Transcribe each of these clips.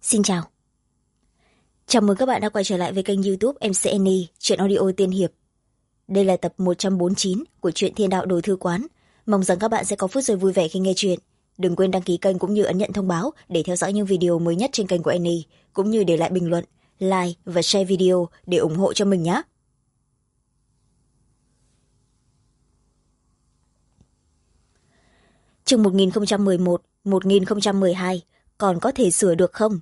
Xin chào. Chào mừng các bạn đã quay trở lại với kênh YouTube MCNE Truyện Audio Tiên Hiệp. Đây là tập 149 của truyện Thiên Đạo Đồ Thư Quán. Mong rằng các bạn sẽ có phút giây vui vẻ khi nghe chuyện. Đừng quên đăng ký kênh cũng như ấn nhận thông báo để theo dõi những video mới nhất trên kênh của Annie, cũng như để lại bình luận, like và share video để ủng hộ cho mình nhé. Chương 1011, 1012, còn có thể sửa được không?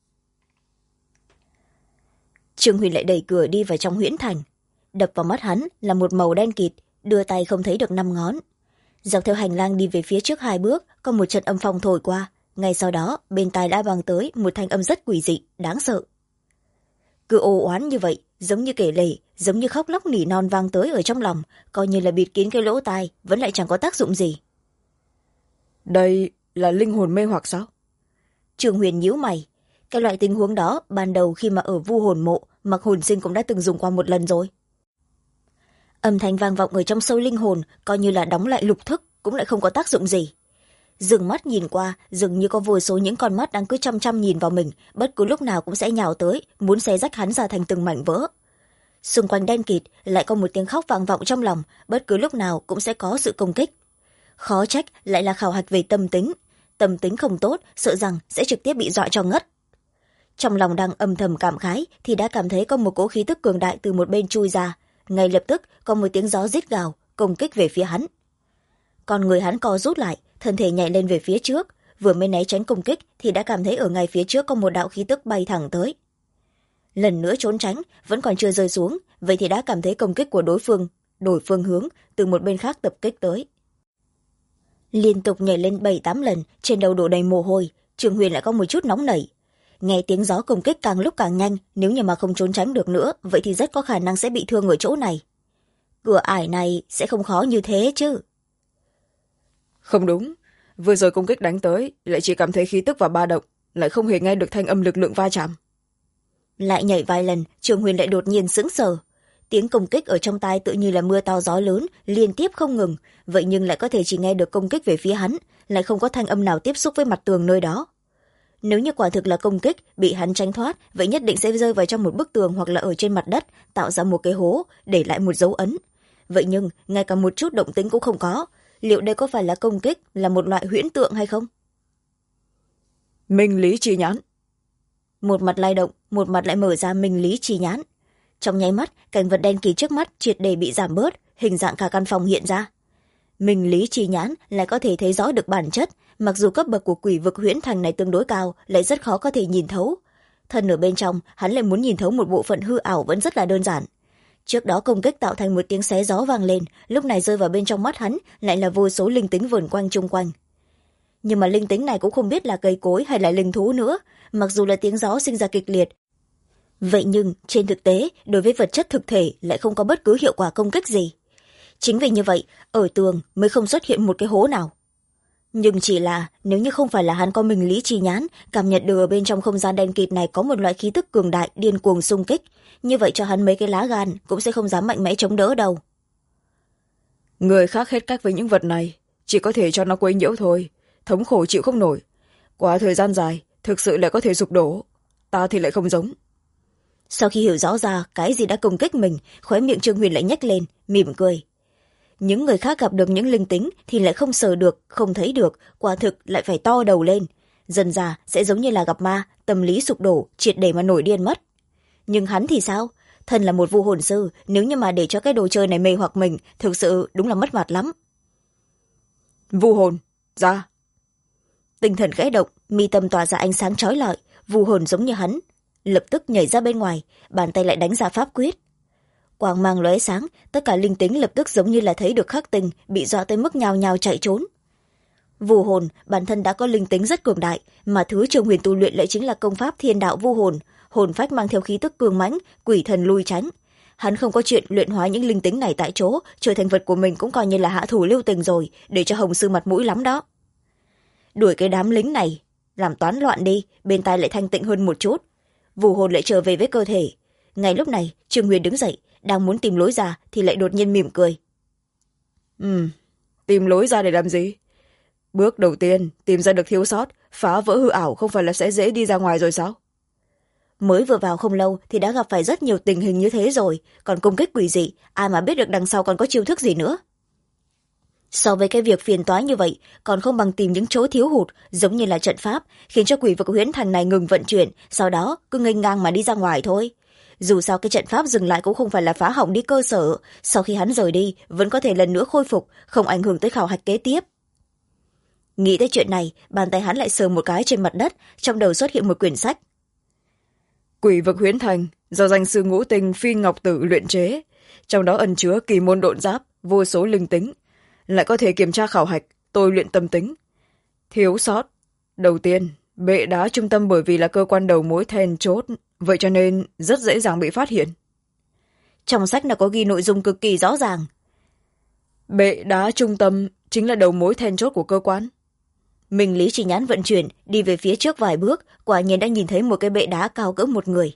Trương Huyền lại đẩy cửa đi vào trong huyễn thành. Đập vào mắt hắn là một màu đen kịt, đưa tay không thấy được 5 ngón. Dọc theo hành lang đi về phía trước 2 bước, có một trận âm phong thổi qua. Ngay sau đó, bên tai đã vang tới một thanh âm rất quỷ dị, đáng sợ. Cứ ồ oán như vậy, giống như kể lể, giống như khóc lóc nỉ non vang tới ở trong lòng, coi như là bịt kín cái lỗ tai, vẫn lại chẳng có tác dụng gì. Đây là linh hồn mê hoặc sao? Trương Huyền nhíu mày. Cái loại tình huống đó, ban đầu khi mà ở Vu Hồn Mộ, Mặc Hồn Sinh cũng đã từng dùng qua một lần rồi. Âm thanh vang vọng ở trong sâu linh hồn, coi như là đóng lại lục thức, cũng lại không có tác dụng gì. Dừng mắt nhìn qua, dường như có vô số những con mắt đang cứ chăm chăm nhìn vào mình, bất cứ lúc nào cũng sẽ nhào tới, muốn xé rách hắn ra thành từng mảnh vỡ. Xung quanh đen kịt, lại có một tiếng khóc vang vọng trong lòng, bất cứ lúc nào cũng sẽ có sự công kích. Khó trách lại là khảo hạch về tâm tính. Tâm tính không tốt, sợ rằng sẽ trực tiếp bị dọa cho ngất. Trong lòng đang âm thầm cảm khái thì đã cảm thấy có một cỗ khí tức cường đại từ một bên chui ra. Ngay lập tức có một tiếng gió rít gào công kích về phía hắn. Còn người hắn co rút lại, thân thể nhảy lên về phía trước, vừa mới né tránh công kích thì đã cảm thấy ở ngay phía trước có một đạo khí tức bay thẳng tới. Lần nữa trốn tránh vẫn còn chưa rơi xuống, vậy thì đã cảm thấy công kích của đối phương đổi phương hướng, từ một bên khác tập kích tới. Liên tục nhảy lên 7-8 lần, trên đầu đổ đầy mồ hôi, Trương Huyền lại có một chút nóng nảy. Nghe tiếng gió công kích càng lúc càng nhanh, nếu như mà không trốn tránh được nữa, vậy thì rất có khả năng sẽ bị thương ở chỗ này. Cửa ải này sẽ không khó như thế chứ. Không đúng, vừa rồi công kích đánh tới, lại chỉ cảm thấy khí tức và ba động, lại không hề nghe được thanh âm lực lượng va chạm. Lại nhảy vài lần, Trương Huyền lại đột nhiên sững sờ. Tiếng công kích ở trong tai tự như là mưa to gió lớn, liên tiếp không ngừng, vậy nhưng lại có thể chỉ nghe được công kích về phía hắn, lại không có thanh âm nào tiếp xúc với mặt tường nơi đó. Nếu như quả thực là công kích, bị hắn tránh thoát, vậy nhất định sẽ rơi vào trong một bức tường hoặc là ở trên mặt đất, tạo ra một cái hố, để lại một dấu ấn. Vậy nhưng, ngay cả một chút động tĩnh cũng không có. Liệu đây có phải là công kích, là một loại huyễn tượng hay không? Minh lý chi nhãn. Một mặt lay động, một mặt lại mở ra minh lý chi nhãn. Trong nháy mắt, cảnh vật đen kịt trước mắt triệt để bị giảm bớt, hình dạng cả căn phòng hiện ra. Minh lý chi nhãn lại có thể thấy rõ được bản chất, mặc dù cấp bậc của quỷ vực huyễn thành này tương đối cao, lại rất khó có thể nhìn thấu. Thân ở bên trong, hắn lại muốn nhìn thấu một bộ phận hư ảo vẫn rất là đơn giản. Trước đó công kích tạo thành một tiếng xé gió vang lên, lúc này rơi vào bên trong mắt hắn lại là vô số linh tính vờn quanh chung quanh. Nhưng mà linh tính này cũng không biết là cây cối hay là linh thú nữa, mặc dù là tiếng gió sinh ra kịch liệt. Vậy nhưng, trên thực tế, đối với vật chất thực thể lại không có bất cứ hiệu quả công kích gì. Chính vì như vậy, ở tường mới không xuất hiện một cái hố nào. Nhưng chỉ là, nếu như không phải là hắn có minh lý chi nhãn, cảm nhận được ở bên trong không gian đen kịt này có một loại khí tức cường đại, điên cuồng xung kích, như vậy cho hắn mấy cái lá gan cũng sẽ không dám mạnh mẽ chống đỡ đâu. Người khác hết cách với những vật này, chỉ có thể cho nó quấy nhiễu thôi, thống khổ chịu không nổi. Qua thời gian dài, thực sự lại có thể sụp đổ. Ta thì lại không giống. Sau khi hiểu rõ ra cái gì đã công kích mình, khóe miệng Trương Huyền lại nhếch lên, mỉm cười. Những người khác gặp được những linh tính thì lại không sờ được, không thấy được, quả thực lại phải to đầu lên. Dần dà sẽ giống như là gặp ma, tâm lý sụp đổ, triệt để mà nổi điên mất. Nhưng hắn thì sao? Thân là một vu hồn sư, nếu như mà để cho cái đồ chơi này mê hoặc mình, thực sự đúng là mất mặt lắm. Vu hồn, ra. Tinh thần khẽ động, mi tâm tỏa ra ánh sáng chói lọi, vu hồn giống như hắn, lập tức nhảy ra bên ngoài, bàn tay lại đánh ra pháp quyết. Quang mang lóe sáng, tất cả linh tính lập tức giống như là thấy được khắc tinh, bị dọa tới mức nhào nhào chạy trốn. Vu hồn bản thân đã có linh tính rất cường đại, mà thứ Trương Huyền tu luyện lại chính là công pháp thiên đạo vu hồn, hồn phách mang theo khí tức cường mãnh, quỷ thần lui tránh. Hắn không có chuyện luyện hóa những linh tính này tại chỗ, trở thành vật của mình cũng coi như là hạ thủ lưu tình rồi, để cho Hồng sư mặt mũi lắm đó. Đuổi cái đám lính này, làm toán loạn đi, bên tai lại thanh tịnh hơn một chút. Vu hồn lại trở về với cơ thể. Ngay lúc này, Trương Huyền đứng dậy, đang muốn tìm lối ra thì lại đột nhiên mỉm cười. Tìm lối ra để làm gì? Bước đầu tiên, tìm ra được thiếu sót, phá vỡ hư ảo không phải là sẽ dễ đi ra ngoài rồi sao? Mới vừa vào không lâu thì đã gặp phải rất nhiều tình hình như thế rồi, còn công kích quỷ dị, ai mà biết được đằng sau còn có chiêu thức gì nữa. So với cái việc phiền toái như vậy, còn không bằng tìm những chỗ thiếu hụt, giống như là trận pháp, khiến cho quỷ vực huyễn thành này ngừng vận chuyển, sau đó cứ nghênh ngang mà đi ra ngoài thôi. Dù sao cái trận pháp dừng lại cũng không phải là phá hỏng đi cơ sở, sau khi hắn rời đi, vẫn có thể lần nữa khôi phục, không ảnh hưởng tới khảo hạch kế tiếp. Nghĩ tới chuyện này, bàn tay hắn lại sờ một cái trên mặt đất, trong đầu xuất hiện một quyển sách. Quỷ vực huyễn thành do danh sư ngũ tinh Phi Ngọc Tử luyện chế, trong đó ẩn chứa kỳ môn độn giáp, vô số linh tính, lại có thể kiểm tra khảo hạch, tôi luyện tâm tính. Thiếu sót đầu tiên, bệ đá trung tâm bởi vì là cơ quan đầu mối then chốt, vậy cho nên rất dễ dàng bị phát hiện. Trong sách đã có ghi nội dung cực kỳ rõ ràng. Bệ đá trung tâm chính là đầu mối then chốt của cơ quan. Minh lý chỉ nhãn vận chuyển, đi về phía trước vài bước, quả nhiên đã nhìn thấy một cái bệ đá cao cỡ một người.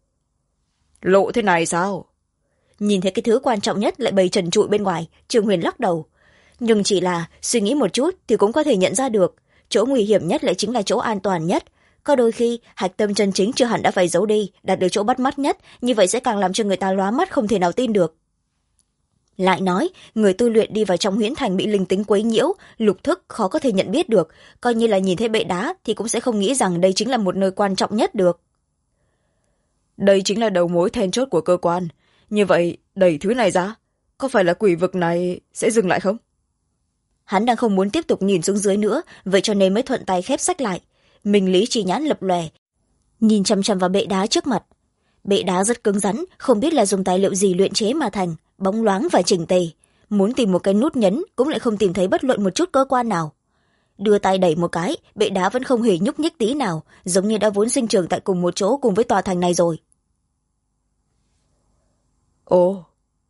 Lộ thế này sao? Nhìn thấy cái thứ quan trọng nhất lại bày trần trụi bên ngoài, Trường Huyền lắc đầu. Nhưng chỉ là suy nghĩ một chút thì cũng có thể nhận ra được, chỗ nguy hiểm nhất lại chính là chỗ an toàn nhất. Có đôi khi hạch tâm chân chính chưa hẳn đã phải giấu đi, đặt được chỗ bắt mắt nhất, như vậy sẽ càng làm cho người ta lóa mắt không thể nào tin được. Lại nói, người tu luyện đi vào trong huyễn thành bị linh tính quấy nhiễu, lục thức khó có thể nhận biết được, coi như là nhìn thấy bệ đá thì cũng sẽ không nghĩ rằng đây chính là một nơi quan trọng nhất được. Đây chính là đầu mối then chốt của cơ quan. Như vậy, đẩy thứ này ra, có phải là quỷ vực này sẽ dừng lại không? Hắn đang không muốn tiếp tục nhìn xuống dưới nữa, vậy cho nên mới thuận tay khép sách lại. Minh lý chỉ nhãn lập lòe, nhìn chằm chằm vào bệ đá trước mặt. Bệ đá rất cứng rắn, không biết là dùng tài liệu gì luyện chế mà thành, bóng loáng và chỉnh tề. Muốn tìm một cái nút nhấn cũng lại không tìm thấy bất luận một chút cơ quan nào. Đưa tay đẩy một cái, bệ đá vẫn không hề nhúc nhích tí nào, giống như đã vốn sinh trưởng tại cùng một chỗ cùng với tòa thành này rồi. Ồ,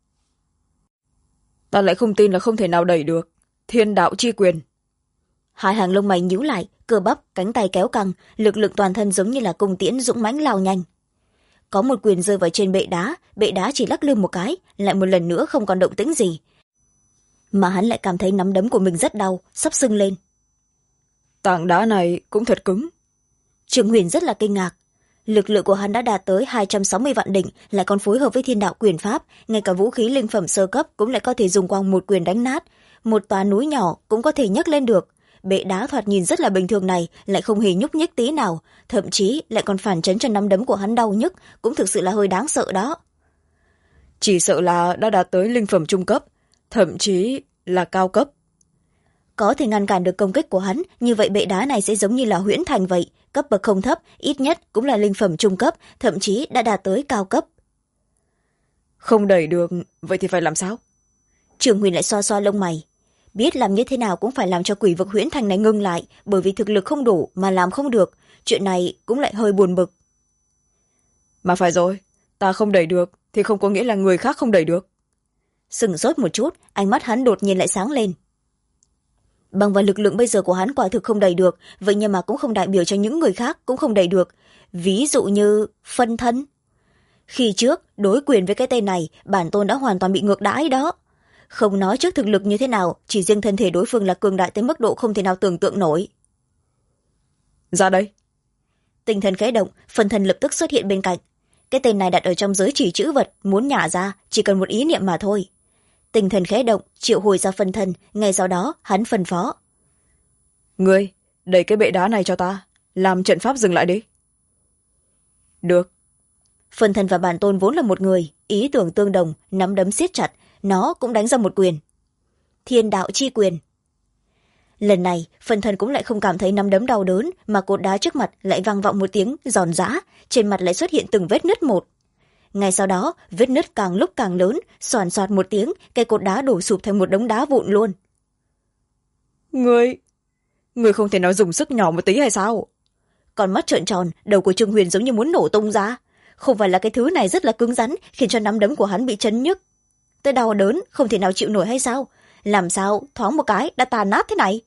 ta lại không tin là không thể nào đẩy được. Thiên đạo chi quyền. Hai hàng lông mày nhíu lại, cơ bắp, cánh tay kéo căng, lực lượng toàn thân giống như là cung tiễn dũng mãnh lao nhanh. Có một quyền rơi vào trên bệ đá chỉ lắc lư một cái, lại một lần nữa không còn động tĩnh gì. Mà hắn lại cảm thấy nắm đấm của mình rất đau, sắp sưng lên. Tảng đá này cũng thật cứng. Trường Huyền rất là kinh ngạc. Lực lượng của hắn đã đạt tới 260 vạn đỉnh, lại còn phối hợp với thiên đạo quyền pháp, ngay cả vũ khí linh phẩm sơ cấp cũng lại có thể dùng quang một quyền đánh nát. Một tòa núi nhỏ cũng có thể nhấc lên được. Bệ đá thoạt nhìn rất là bình thường này lại không hề nhúc nhích tí nào, thậm chí lại còn phản chấn cho nắm đấm của hắn đau nhức, cũng thực sự là hơi đáng sợ đó. Chỉ sợ là đã đạt tới linh phẩm trung cấp, thậm chí là cao cấp. Có thể ngăn cản được công kích của hắn, như vậy bệ đá này sẽ giống như là huyễn thành vậy, cấp bậc không thấp, ít nhất cũng là linh phẩm trung cấp, thậm chí đã đạt tới cao cấp. Không đẩy được, vậy thì phải làm sao? Trường Huyền lại xoa xoa lông mày. Biết làm như thế nào cũng phải làm cho quỷ vực huyễn thành này ngưng lại, bởi vì thực lực không đủ mà làm không được, chuyện này cũng lại hơi buồn bực. Mà phải rồi, ta không đẩy được thì không có nghĩa là người khác không đẩy được. Sửng sốt một chút, ánh mắt hắn đột nhiên lại sáng lên. Bằng vào lực lượng bây giờ của hắn quả thực không đẩy được, vậy nhưng mà cũng không đại biểu cho những người khác cũng không đẩy được. Ví dụ như phân thân. Khi trước, đối quyền với cái tên này, bản tôn đã hoàn toàn bị ngược đãi đó. Không nói trước thực lực như thế nào, chỉ riêng thân thể đối phương là cường đại tới mức độ không thể nào tưởng tượng nổi. Ra đây. Tinh thần khẽ động, phân thân lập tức xuất hiện bên cạnh. Cái tên này đặt ở trong giới chỉ chữ vật, muốn nhả ra, chỉ cần một ý niệm mà thôi. Tinh thần khẽ động, triệu hồi ra phân thân, ngay sau đó hắn phân phó. Ngươi, đẩy cái bệ đá này cho ta, làm trận pháp dừng lại đi. Được. Phân thân và bản tôn vốn là một người, ý tưởng tương đồng, nắm đấm siết chặt, nó cũng đánh ra một quyền. Thiên đạo chi quyền. Lần này, phân thân cũng lại không cảm thấy nắm đấm đau đớn, mà cột đá trước mặt lại vang vọng một tiếng giòn giã, trên mặt lại xuất hiện từng vết nứt một. Ngay sau đó, vết nứt càng lúc càng lớn, xoàn xoạt một tiếng, cây cột đá đổ sụp thành một đống đá vụn luôn. Ngươi không thể nào dùng sức nhỏ một tí hay sao? Con mắt trợn tròn, đầu của Trương Huyền giống như muốn nổ tung ra. Không phải là cái thứ này rất là cứng rắn, khiến cho nắm đấm của hắn bị chấn nhức. Tới đau đớn, không thể nào chịu nổi hay sao? Làm sao thoáng một cái đã tàn nát thế này?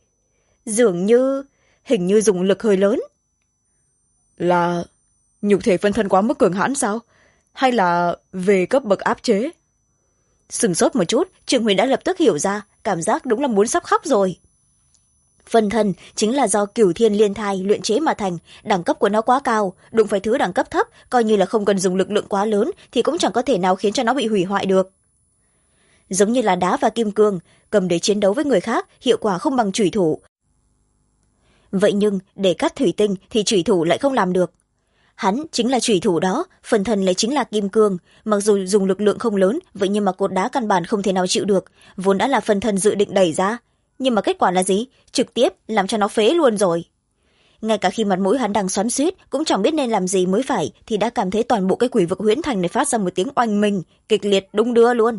Hình như dùng lực hơi lớn. Là nhục thể phân thân quá mức cường hãn sao? Hay là về cấp bậc áp chế? Sửng sốt một chút, Trương Huyền đã lập tức hiểu ra, cảm giác đúng là muốn sắp khóc rồi. Phân thân chính là do cửu thiên liên thai luyện chế mà thành, đẳng cấp của nó quá cao, đụng phải thứ đẳng cấp thấp, coi như là không cần dùng lực lượng quá lớn thì cũng chẳng có thể nào khiến cho nó bị hủy hoại được. Giống như là đá và kim cương, cầm để chiến đấu với người khác hiệu quả không bằng chủy thủ. Vậy nhưng để cắt thủy tinh thì chủy thủ lại không làm được. Hắn chính là chủy thủ đó, phân thân lại chính là kim cương, mặc dù dùng lực lượng không lớn, vậy nhưng mà cột đá căn bản không thể nào chịu được, vốn đã là phân thân dự định đẩy ra. Nhưng mà kết quả là gì? Trực tiếp làm cho nó phế luôn rồi. Ngay cả khi mặt mũi hắn đang xoắn xuýt, cũng chẳng biết nên làm gì mới phải, thì đã cảm thấy toàn bộ cái quỷ vực huyễn thành này phát ra một tiếng oanh minh, kịch liệt đung đưa luôn.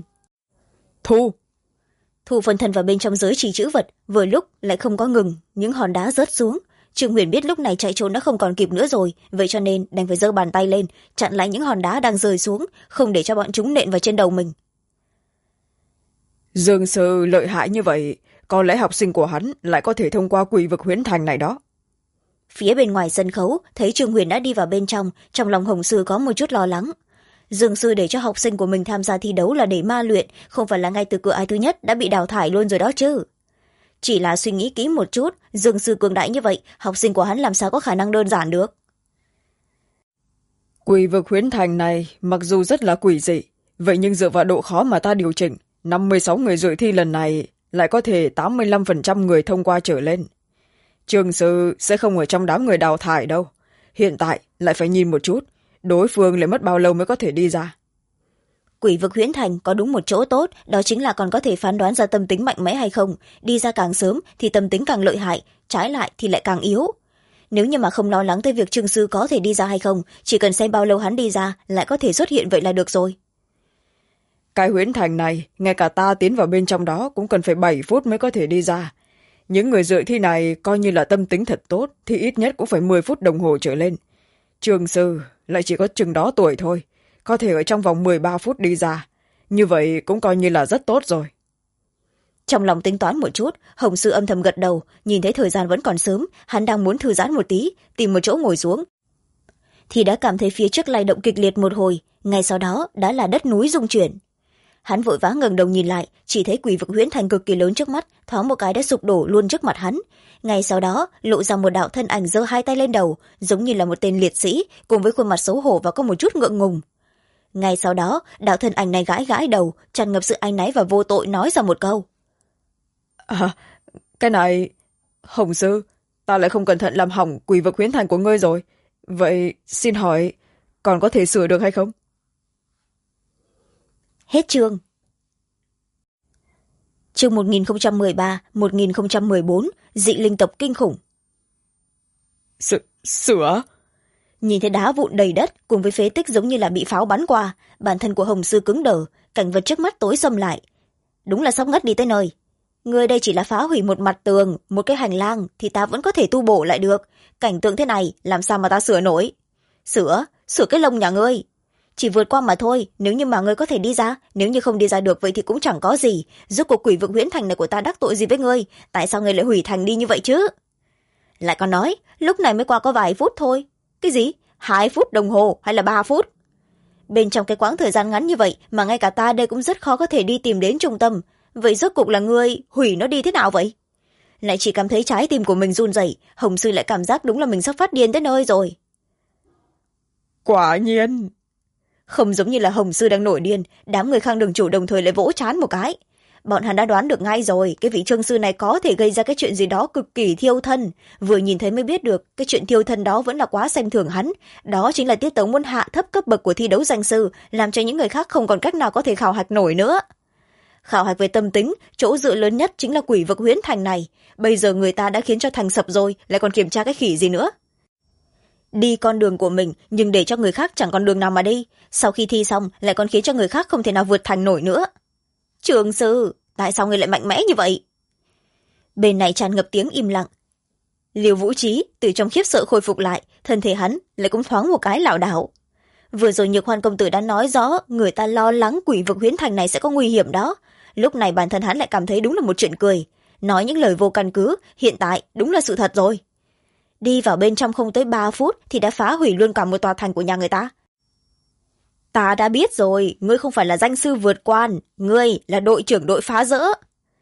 Thu phân thân vào bên trong giới trì chữ vật, vừa lúc lại không có ngừng, những hòn đá rớt xuống. Trương Huyền biết lúc này chạy trốn đã không còn kịp nữa rồi, vậy cho nên đành phải giơ bàn tay lên, chặn lại những hòn đá đang rơi xuống, không để cho bọn chúng nện vào trên đầu mình. Dương sư lợi hại như vậy, có lẽ học sinh của hắn lại có thể thông qua quỷ vực huyễn thành này đó. Phía bên ngoài sân khấu, thấy Trương Huyền đã đi vào bên trong lòng Hồng Sư có một chút lo lắng. Dương sư để cho học sinh của mình tham gia thi đấu là để ma luyện, không phải là ngay từ cửa ải thứ nhất đã bị đào thải luôn rồi đó chứ. Chỉ là suy nghĩ kỹ một chút, Dương sư cường đại như vậy, học sinh của hắn làm sao có khả năng đơn giản được. Quỷ vực huyễn thành này mặc dù rất là quỷ dị, vậy nhưng dựa vào độ khó mà ta điều chỉnh, 56 người dự thi lần này lại có thể 85% người thông qua trở lên. Trường sư sẽ không ở trong đám người đào thải đâu. Hiện tại lại phải nhìn một chút, đối phương lại mất bao lâu mới có thể đi ra. Quỷ vực huyễn thành có đúng một chỗ tốt, đó chính là còn có thể phán đoán ra tâm tính mạnh mẽ hay không. Đi ra càng sớm thì tâm tính càng lợi hại, trái lại thì lại càng yếu. Nếu như mà không lo lắng tới việc Trương sư có thể đi ra hay không, chỉ cần xem bao lâu hắn đi ra lại có thể xuất hiện vậy là được rồi. Cái huyễn thành này, ngay cả ta tiến vào bên trong đó cũng cần phải 7 phút mới có thể đi ra. Những người dự thi này coi như là tâm tính thật tốt thì ít nhất cũng phải 10 phút đồng hồ trở lên. Trường sư lại chỉ có chừng đó tuổi thôi, có thể ở trong vòng 13 phút đi ra. Như vậy cũng coi như là rất tốt rồi. Trong lòng tính toán một chút, Hồng Sư âm thầm gật đầu, nhìn thấy thời gian vẫn còn sớm, hắn đang muốn thư giãn một tí, tìm một chỗ ngồi xuống. Thì đã cảm thấy phía trước lay động kịch liệt một hồi, ngay sau đó đã là đất núi rung chuyển. Hắn vội vã ngẩng đầu nhìn lại, chỉ thấy quỷ vực huyễn thành cực kỳ lớn trước mắt, thoáng một cái đã sụp đổ luôn trước mặt hắn. Ngay sau đó lộ ra một đạo thân ảnh giơ hai tay lên đầu, giống như là một tên liệt sĩ, cùng với khuôn mặt xấu hổ và có một chút ngượng ngùng. Ngay sau đó đạo thân ảnh này gãi gãi đầu, tràn ngập sự áy náy và vô tội nói ra một câu. Cái này... Hồng sư, ta lại không cẩn thận làm hỏng quỷ vực huyễn thành của ngươi rồi. Vậy xin hỏi, còn có thể sửa được hay không? Hết chương. Chương 1013-1014, dị linh tộc kinh khủng. Sửa? Nhìn thấy đá vụn đầy đất cùng với phế tích giống như là bị pháo bắn qua, bản thân của Hồng sư cứng đờ, cảnh vật trước mắt tối sầm lại. Đúng là sắp ngất đi tới nơi. Người đây chỉ là phá hủy một mặt tường, một cái hành lang thì ta vẫn có thể tu bổ lại được. Cảnh tượng thế này làm sao mà ta sửa nổi? Sửa cái lông nhà ngươi. Chỉ vượt qua mà thôi, nếu như mà ngươi có thể đi ra, nếu như không đi ra được vậy thì cũng chẳng có gì. Rốt cuộc quỷ vực huyễn thành này của ta đắc tội gì với ngươi? Tại sao ngươi lại hủy thành đi như vậy chứ? Lại còn nói, lúc này mới qua có vài phút thôi. Cái gì? 2 phút đồng hồ hay là 3 phút? Bên trong cái quãng thời gian ngắn như vậy mà ngay cả ta đây cũng rất khó có thể đi tìm đến trung tâm. Vậy rốt cuộc là ngươi hủy nó đi thế nào vậy? Lại chỉ cảm thấy trái tim của mình run rẩy, Hồng sư lại cảm giác đúng là mình sắp phát điên tới nơi rồi. Quả nhiên. Không giống như là Hồng sư đang nổi điên, đám người Khang Đường chủ đồng thời lại vỗ trán một cái. Bọn hắn đã đoán được ngay rồi, cái vị Trương sư này có thể gây ra cái chuyện gì đó cực kỳ thiêu thân. Vừa nhìn thấy mới biết được, cái chuyện thiêu thân đó vẫn là quá xem thường hắn. Đó chính là tiết tấu muốn hạ thấp cấp bậc của thi đấu danh sư, làm cho những người khác không còn cách nào có thể khảo hạch nổi nữa. Khảo hạch về tâm tính, chỗ dựa lớn nhất chính là quỷ vực huyễn thành này. Bây giờ người ta đã khiến cho thành sập rồi, lại còn kiểm tra cái khỉ gì nữa. Đi con đường của mình, nhưng để cho người khác chẳng còn đường nào mà đi. Sau khi thi xong, lại còn khiến cho người khác không thể nào vượt thành nổi nữa. Trường sư, tại sao ngươi lại mạnh mẽ như vậy? Bên này tràn ngập tiếng im lặng. Liêu Vũ Trí từ trong khiếp sợ khôi phục lại, thân thể hắn lại cũng thoáng một cái lảo đảo. Vừa rồi Nhược Hoan công tử đã nói rõ người ta lo lắng quỷ vực huyễn thành này sẽ có nguy hiểm đó. Lúc này bản thân hắn lại cảm thấy đúng là một chuyện cười. Nói những lời vô căn cứ, hiện tại đúng là sự thật rồi. Đi vào bên trong không tới 3 phút thì đã phá hủy luôn cả một tòa thành của nhà người ta. Ta đã biết rồi, ngươi không phải là danh sư vượt quan, ngươi là đội trưởng đội phá rỡ.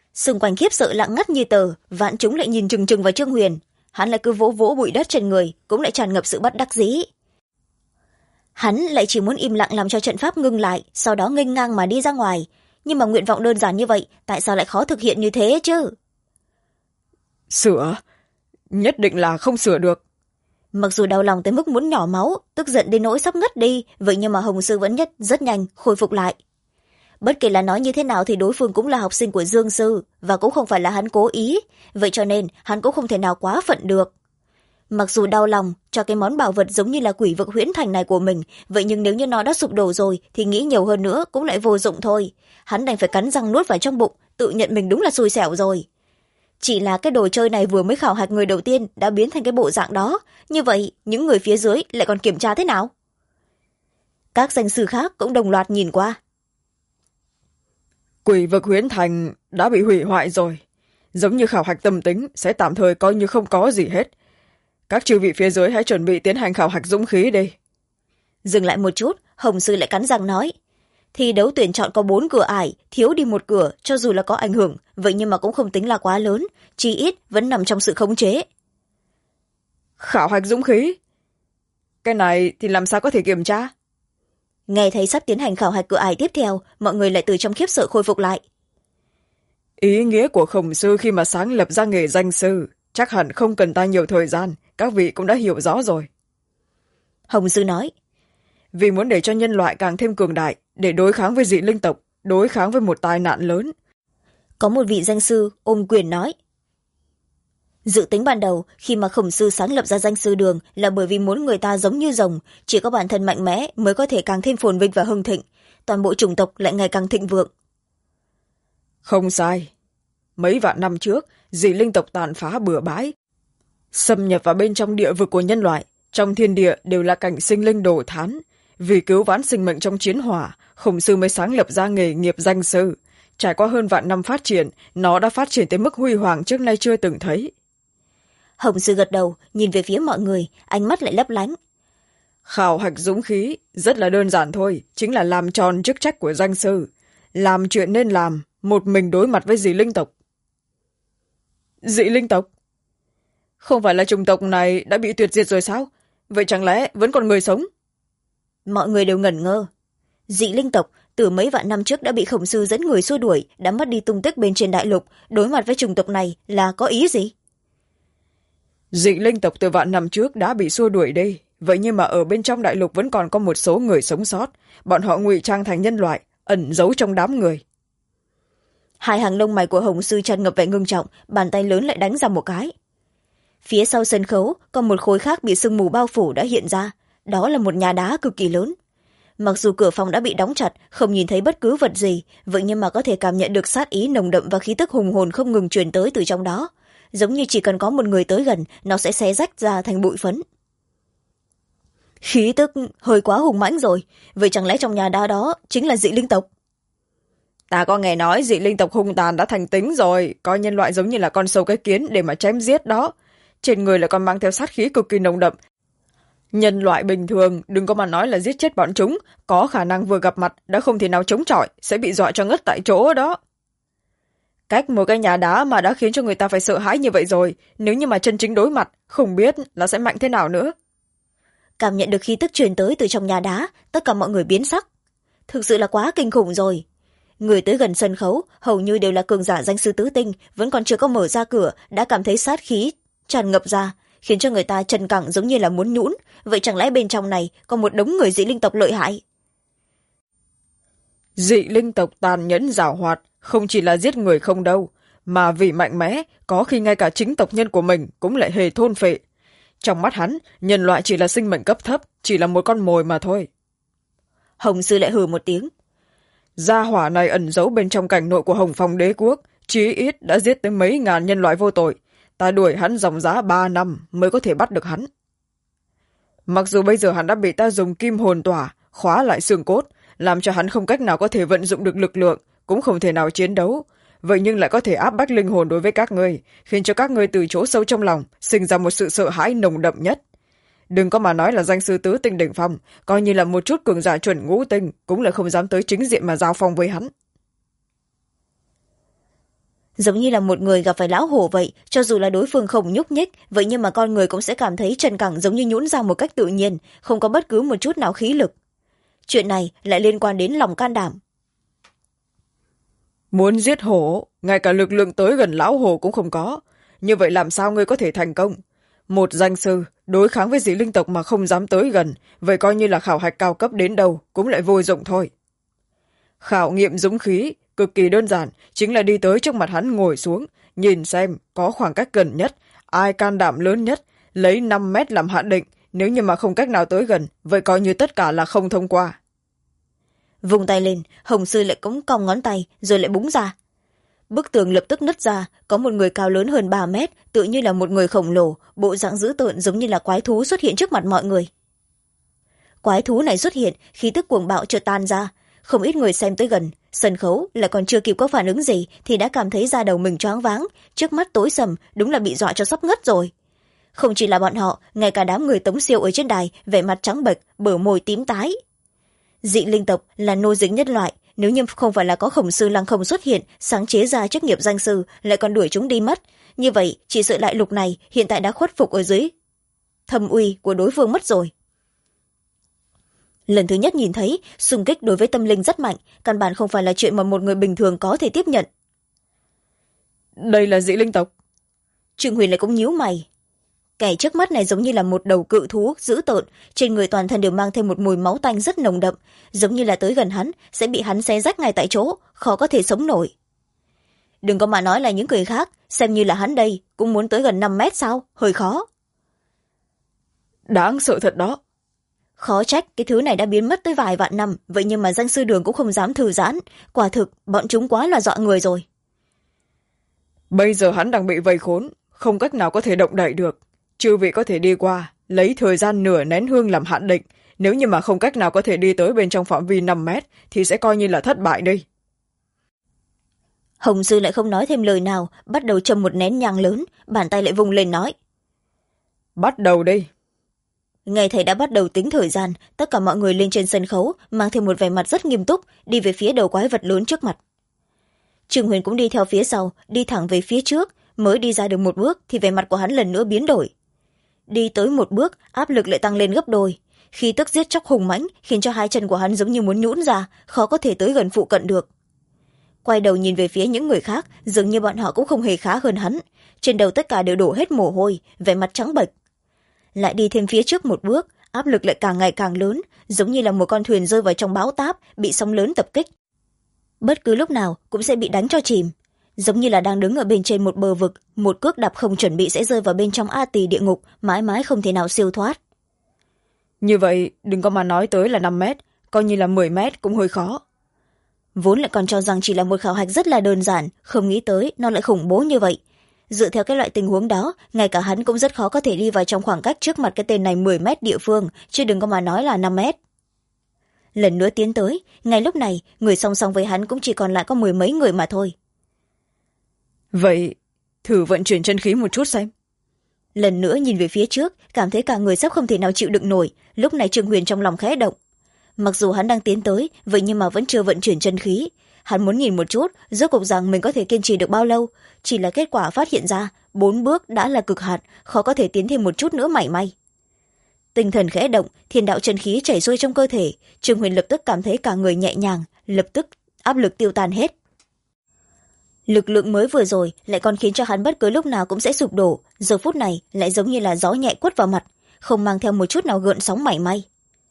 xung quanh khiếp sợ lặng ngắt như tờ, vạn chúng lại nhìn trừng trừng vào Trương Huyền. Hắn lại cứ vỗ vỗ bụi đất trên người, cũng lại tràn ngập sự bất đắc dĩ. Hắn lại chỉ muốn im lặng làm cho trận pháp ngưng lại, sau đó nghênh ngang mà đi ra ngoài. Nhưng mà nguyện vọng đơn giản như vậy, tại sao lại khó thực hiện như thế chứ? Sửa? Nhất định là không sửa được. Mặc dù đau lòng tới mức muốn nhỏ máu, tức giận đến nỗi sắp ngất đi, vậy nhưng mà Hồng Sư vẫn rất nhanh khôi phục lại. Bất kể là nói như thế nào thì đối phương cũng là học sinh của Dương Sư, và cũng không phải là hắn cố ý, vậy cho nên hắn cũng không thể nào quá phận được. Mặc dù đau lòng cho cái món bảo vật giống như là quỷ vực huyễn thành này của mình, vậy nhưng nếu như nó đã sụp đổ rồi thì nghĩ nhiều hơn nữa cũng lại vô dụng thôi. Hắn đành phải cắn răng nuốt vào trong bụng, tự nhận mình đúng là xui xẻo rồi. Chỉ là cái đồ chơi này vừa mới khảo hạch người đầu tiên đã biến thành cái bộ dạng đó, như vậy những người phía dưới lại còn kiểm tra thế nào? Các danh sư khác cũng đồng loạt nhìn qua. Quỷ vực huyễn thành đã bị hủy hoại rồi, giống như khảo hạch tâm tính sẽ tạm thời coi như không có gì hết. Các chư vị phía dưới hãy chuẩn bị tiến hành khảo hạch dũng khí đi. Dừng lại một chút, Hồng Sư lại cắn răng nói. Thi đấu tuyển chọn có 4 cửa ải, thiếu đi một cửa, cho dù là có ảnh hưởng, vậy nhưng mà cũng không tính là quá lớn, chí ít vẫn nằm trong sự khống chế. Khảo hạch dũng khí? Cái này thì làm sao có thể kiểm tra? Nghe thấy sắp tiến hành khảo hạch cửa ải tiếp theo, mọi người lại từ trong khiếp sợ khôi phục lại. Ý nghĩa của Khổng Sư khi mà sáng lập ra nghề danh sư, chắc hẳn không cần ta nhiều thời gian, các vị cũng đã hiểu rõ rồi. Hồng Sư nói. Vì muốn để cho nhân loại càng thêm cường đại, để đối kháng với dị linh tộc, đối kháng với một tai nạn lớn. Có một vị danh sư ôm quyền nói. Dự tính ban đầu khi mà Khổng Sư sáng lập ra danh sư đường là bởi vì muốn người ta giống như rồng, chỉ có bản thân mạnh mẽ mới có thể càng thêm phồn vinh và hưng thịnh, toàn bộ chủng tộc lại ngày càng thịnh vượng. Không sai. Mấy vạn năm trước, dị linh tộc tàn phá bừa bãi, xâm nhập vào bên trong địa vực của nhân loại, trong thiên địa đều là cảnh sinh linh đổ thán. Vì cứu vãn sinh mệnh trong chiến hỏa, Khổng Sư mới sáng lập ra nghề nghiệp danh sư. Trải qua hơn vạn năm phát triển, nó đã phát triển tới mức huy hoàng trước nay chưa từng thấy. Hồng Sư gật đầu, nhìn về phía mọi người, ánh mắt lại lấp lánh. Khảo hạch dũng khí rất là đơn giản thôi, chính là làm tròn chức trách của danh sư, làm chuyện nên làm, một mình đối mặt với dị linh tộc. Dị linh tộc? Không phải là chủng tộc này đã bị tuyệt diệt rồi sao? Vậy chẳng lẽ vẫn còn người sống? Mọi người đều ngẩn ngơ. Dị linh tộc từ mấy vạn năm trước đã bị Khổng Sư dẫn người xua đuổi, đã mất đi tung tích bên trên đại lục, đối mặt với chủng tộc này là có ý gì? Dị linh tộc từ vạn năm trước đã bị xua đuổi đi, vậy nhưng mà ở bên trong đại lục vẫn còn có một số người sống sót, bọn họ ngụy trang thành nhân loại, ẩn giấu trong đám người. Hai hàng lông mày của Hồng Sư tràn ngập vẻ ngưng trọng, bàn tay lớn lại đánh ra một cái. Phía sau sân khấu còn một khối khác bị sương mù bao phủ đã hiện ra, đó là một nhà đá cực kỳ lớn. Mặc dù cửa phòng đã bị đóng chặt, không nhìn thấy bất cứ vật gì, vậy nhưng mà có thể cảm nhận được sát ý nồng đậm và khí tức hùng hồn không ngừng truyền tới từ trong đó, giống như chỉ cần có một người tới gần, nó sẽ xé rách ra thành bụi phấn. Khí tức hơi quá hùng mãnh rồi, vậy chẳng lẽ trong nhà đá đó chính là dị linh tộc? Ta có nghe nói dị linh tộc hung tàn đã thành tính rồi, coi nhân loại giống như là con sâu cái kiến để mà chém giết đó. Trên người lại còn mang theo sát khí cực kỳ nồng đậm. Nhân loại bình thường, đừng có mà nói là giết chết bọn chúng, có khả năng vừa gặp mặt đã không thể nào chống chọi, sẽ bị dọa cho ngất tại chỗ đó. Cách một cái nhà đá mà đã khiến cho người ta phải sợ hãi như vậy rồi, nếu như mà chân chính đối mặt, không biết là sẽ mạnh thế nào nữa. Cảm nhận được khí tức truyền tới từ trong nhà đá, tất cả mọi người biến sắc. Thực sự là quá kinh khủng rồi. Người tới gần sân khấu hầu như đều là cường giả danh sư tứ tinh, vẫn còn chưa có mở ra cửa đã cảm thấy sát khí tràn ngập ra, khiến cho người ta trần cẳng giống như là muốn nhũn. Vậy chẳng lẽ bên trong này có một đống người dị linh tộc lợi hại? Dị linh tộc tàn nhẫn giảo hoạt, không chỉ là giết người không đâu, mà vì mạnh mẽ, có khi ngay cả chính tộc nhân của mình cũng lại hề thôn phệ. Trong mắt hắn, nhân loại chỉ là sinh mệnh cấp thấp, chỉ là một con mồi mà thôi. Hồng Sư lại hừ một tiếng. Gia hỏa này ẩn giấu bên trong cảnh nội của Hồng Phong đế quốc, chí ít đã giết tới mấy ngàn nhân loại vô tội. Ta đuổi hắn dòng giá 3 năm mới có thể bắt được hắn. Mặc dù bây giờ hắn đã bị ta dùng kim hồn tỏa, khóa lại xương cốt, làm cho hắn không cách nào có thể vận dụng được lực lượng, cũng không thể nào chiến đấu. Vậy nhưng lại có thể áp bách linh hồn đối với các ngươi, khiến cho các ngươi từ chỗ sâu trong lòng sinh ra một sự sợ hãi nồng đậm nhất. Đừng có mà nói là danh sư tứ tinh đỉnh phong, coi như là một chút cường giả chuẩn ngũ tinh cũng là không dám tới chính diện mà giao phong với hắn. giống như là một người gặp phải lão hổ vậy, cho dù là đối phương không nhúc nhích vậy nhưng mà con người cũng sẽ cảm thấy chân cẳng giống như nhũn ra một cách tự nhiên, không có bất cứ một chút nào khí lực. Chuyện này lại liên quan đến lòng can đảm. Muốn giết hổ, ngay cả lực lượng tới gần lão hổ cũng không có, như vậy làm sao ngươi có thể thành công? Một danh sư đối kháng với dị linh tộc mà không dám tới gần, vậy coi như là khảo hạch cao cấp đến đâu cũng lại vô dụng thôi. Khảo nghiệm dũng khí cực kỳ đơn giản, chính là đi tới trước mặt hắn ngồi xuống, nhìn xem có khoảng cách gần nhất, ai can đảm lớn nhất, lấy 5 mét làm hạn định, nếu như mà không cách nào tới gần, vậy coi như tất cả là không thông qua. Vùng tay lên, Hồng sư lại cống cong ngón tay rồi lại búng ra. Bức tường lập tức nứt ra, có một người cao lớn hơn 3 mét, tự như là một người khổng lồ, bộ dạng dữ tợn giống như là quái thú xuất hiện trước mặt mọi người. Quái thú này xuất hiện, khí tức cuồng bạo chợt tan ra, không ít người xem tới gần, sân khấu lại còn chưa kịp có phản ứng gì thì đã cảm thấy da đầu mình choáng váng, trước mắt tối sầm, đúng là bị dọa cho sắp ngất rồi. Không chỉ là bọn họ, ngay cả đám người Tống Siêu ở trên đài, vẻ mặt trắng bệch, bờ môi tím tái. Dị linh tộc là nô dính nhân loại, nếu như không phải là có Khổng sư Lăng Không xuất hiện sáng chế ra chức nghiệp danh sư, lại còn đuổi chúng đi mất, như vậy chỉ sợ đại lục này hiện tại đã khuất phục ở dưới thâm uy của đối phương mất rồi. Lần thứ nhất nhìn thấy, xung kích đối với tâm linh rất mạnh, căn bản không phải là chuyện mà một người bình thường có thể tiếp nhận. Đây là dị linh tộc. Trương Huyền lại cũng nhíu mày. Kẻ trước mắt này giống như là một đầu cự thú dữ tợn, trên người toàn thân đều mang thêm một mùi máu tanh rất nồng đậm, giống như là tới gần hắn sẽ bị hắn xé rách ngay tại chỗ, khó có thể sống nổi. Đừng có mà nói là những người khác, xem như là hắn đây cũng muốn tới gần 5 mét sao, hơi khó. Đáng sợ thật đó. Khó trách cái thứ này đã biến mất tới vài vạn năm, vậy nhưng mà danh sư Đường cũng không dám thư giãn, quả thực bọn chúng quá là dọa người rồi. Bây giờ hắn đang bị vây khốn, không cách nào có thể động đậy được. Chư vị có thể đi qua, lấy thời gian nửa nén hương làm hạn định, nếu như mà không cách nào có thể đi tới bên trong phạm vi 5 mét thì sẽ coi như là thất bại đi. Hồng sư lại không nói thêm lời nào, bắt đầu châm một nén nhang lớn, bàn tay lại vung lên nói. Bắt đầu đi. Nghe thầy đã bắt đầu tính thời gian, tất cả mọi người lên trên sân khấu, mang thêm một vẻ mặt rất nghiêm túc, đi về phía đầu quái vật lớn trước mặt. Trương Huyền cũng đi theo phía sau, đi thẳng về phía trước, mới đi ra được một bước thì vẻ mặt của hắn lần nữa biến đổi. Đi tới một bước, áp lực lại tăng lên gấp đôi. Khí tức giết chóc hùng mãnh khiến cho hai chân của hắn giống như muốn nhũn ra, khó có thể tới gần phụ cận được. Quay đầu nhìn về phía những người khác, dường như bọn họ cũng không hề khá hơn hắn. Trên đầu tất cả đều đổ hết mồ hôi, vẻ mặt trắng bệch. Lại đi thêm phía trước một bước, áp lực lại càng ngày càng lớn, giống như là một con thuyền rơi vào trong bão táp, bị sóng lớn tập kích. Bất cứ lúc nào cũng sẽ bị đánh cho chìm. Giống như là đang đứng ở bên trên một bờ vực, một cước đạp không chuẩn bị sẽ rơi vào bên trong A Tỳ địa ngục, mãi mãi không thể nào siêu thoát. Như vậy, đừng có mà nói tới là 5 mét, coi như là 10 mét cũng hơi khó. Vốn lại còn cho rằng chỉ là một khảo hạch rất là đơn giản, không nghĩ tới nó lại khủng bố như vậy. Dựa theo cái loại tình huống đó, ngay cả hắn cũng rất khó có thể đi vào trong khoảng cách trước mặt cái tên này 10 mét địa phương, chứ đừng có mà nói là 5 mét. Lần nữa tiến tới, ngay lúc này, người song song với hắn cũng chỉ còn lại có 10 mấy người mà thôi. Vậy, thử vận chuyển chân khí một chút xem. Lần nữa nhìn về phía trước, cảm thấy cả người sắp không thể nào chịu đựng nổi, lúc này Trương Huyền trong lòng khẽ động. Mặc dù hắn đang tiến tới, vậy nhưng mà vẫn chưa vận chuyển chân khí. Hắn muốn nhìn một chút, rốt cuộc rằng mình có thể kiên trì được bao lâu, chỉ là kết quả phát hiện ra, 4 bước đã là cực hạn, khó có thể tiến thêm một chút nữa mảy may. Tinh thần khẽ động, thiên đạo chân khí chảy xuôi trong cơ thể, Trương Huyền lập tức cảm thấy cả người nhẹ nhàng, lập tức áp lực tiêu tan hết. Lực lượng mới vừa rồi lại còn khiến cho hắn bất cứ lúc nào cũng sẽ sụp đổ, giờ phút này lại giống như là gió nhẹ quất vào mặt, không mang theo một chút nào gợn sóng mảy may.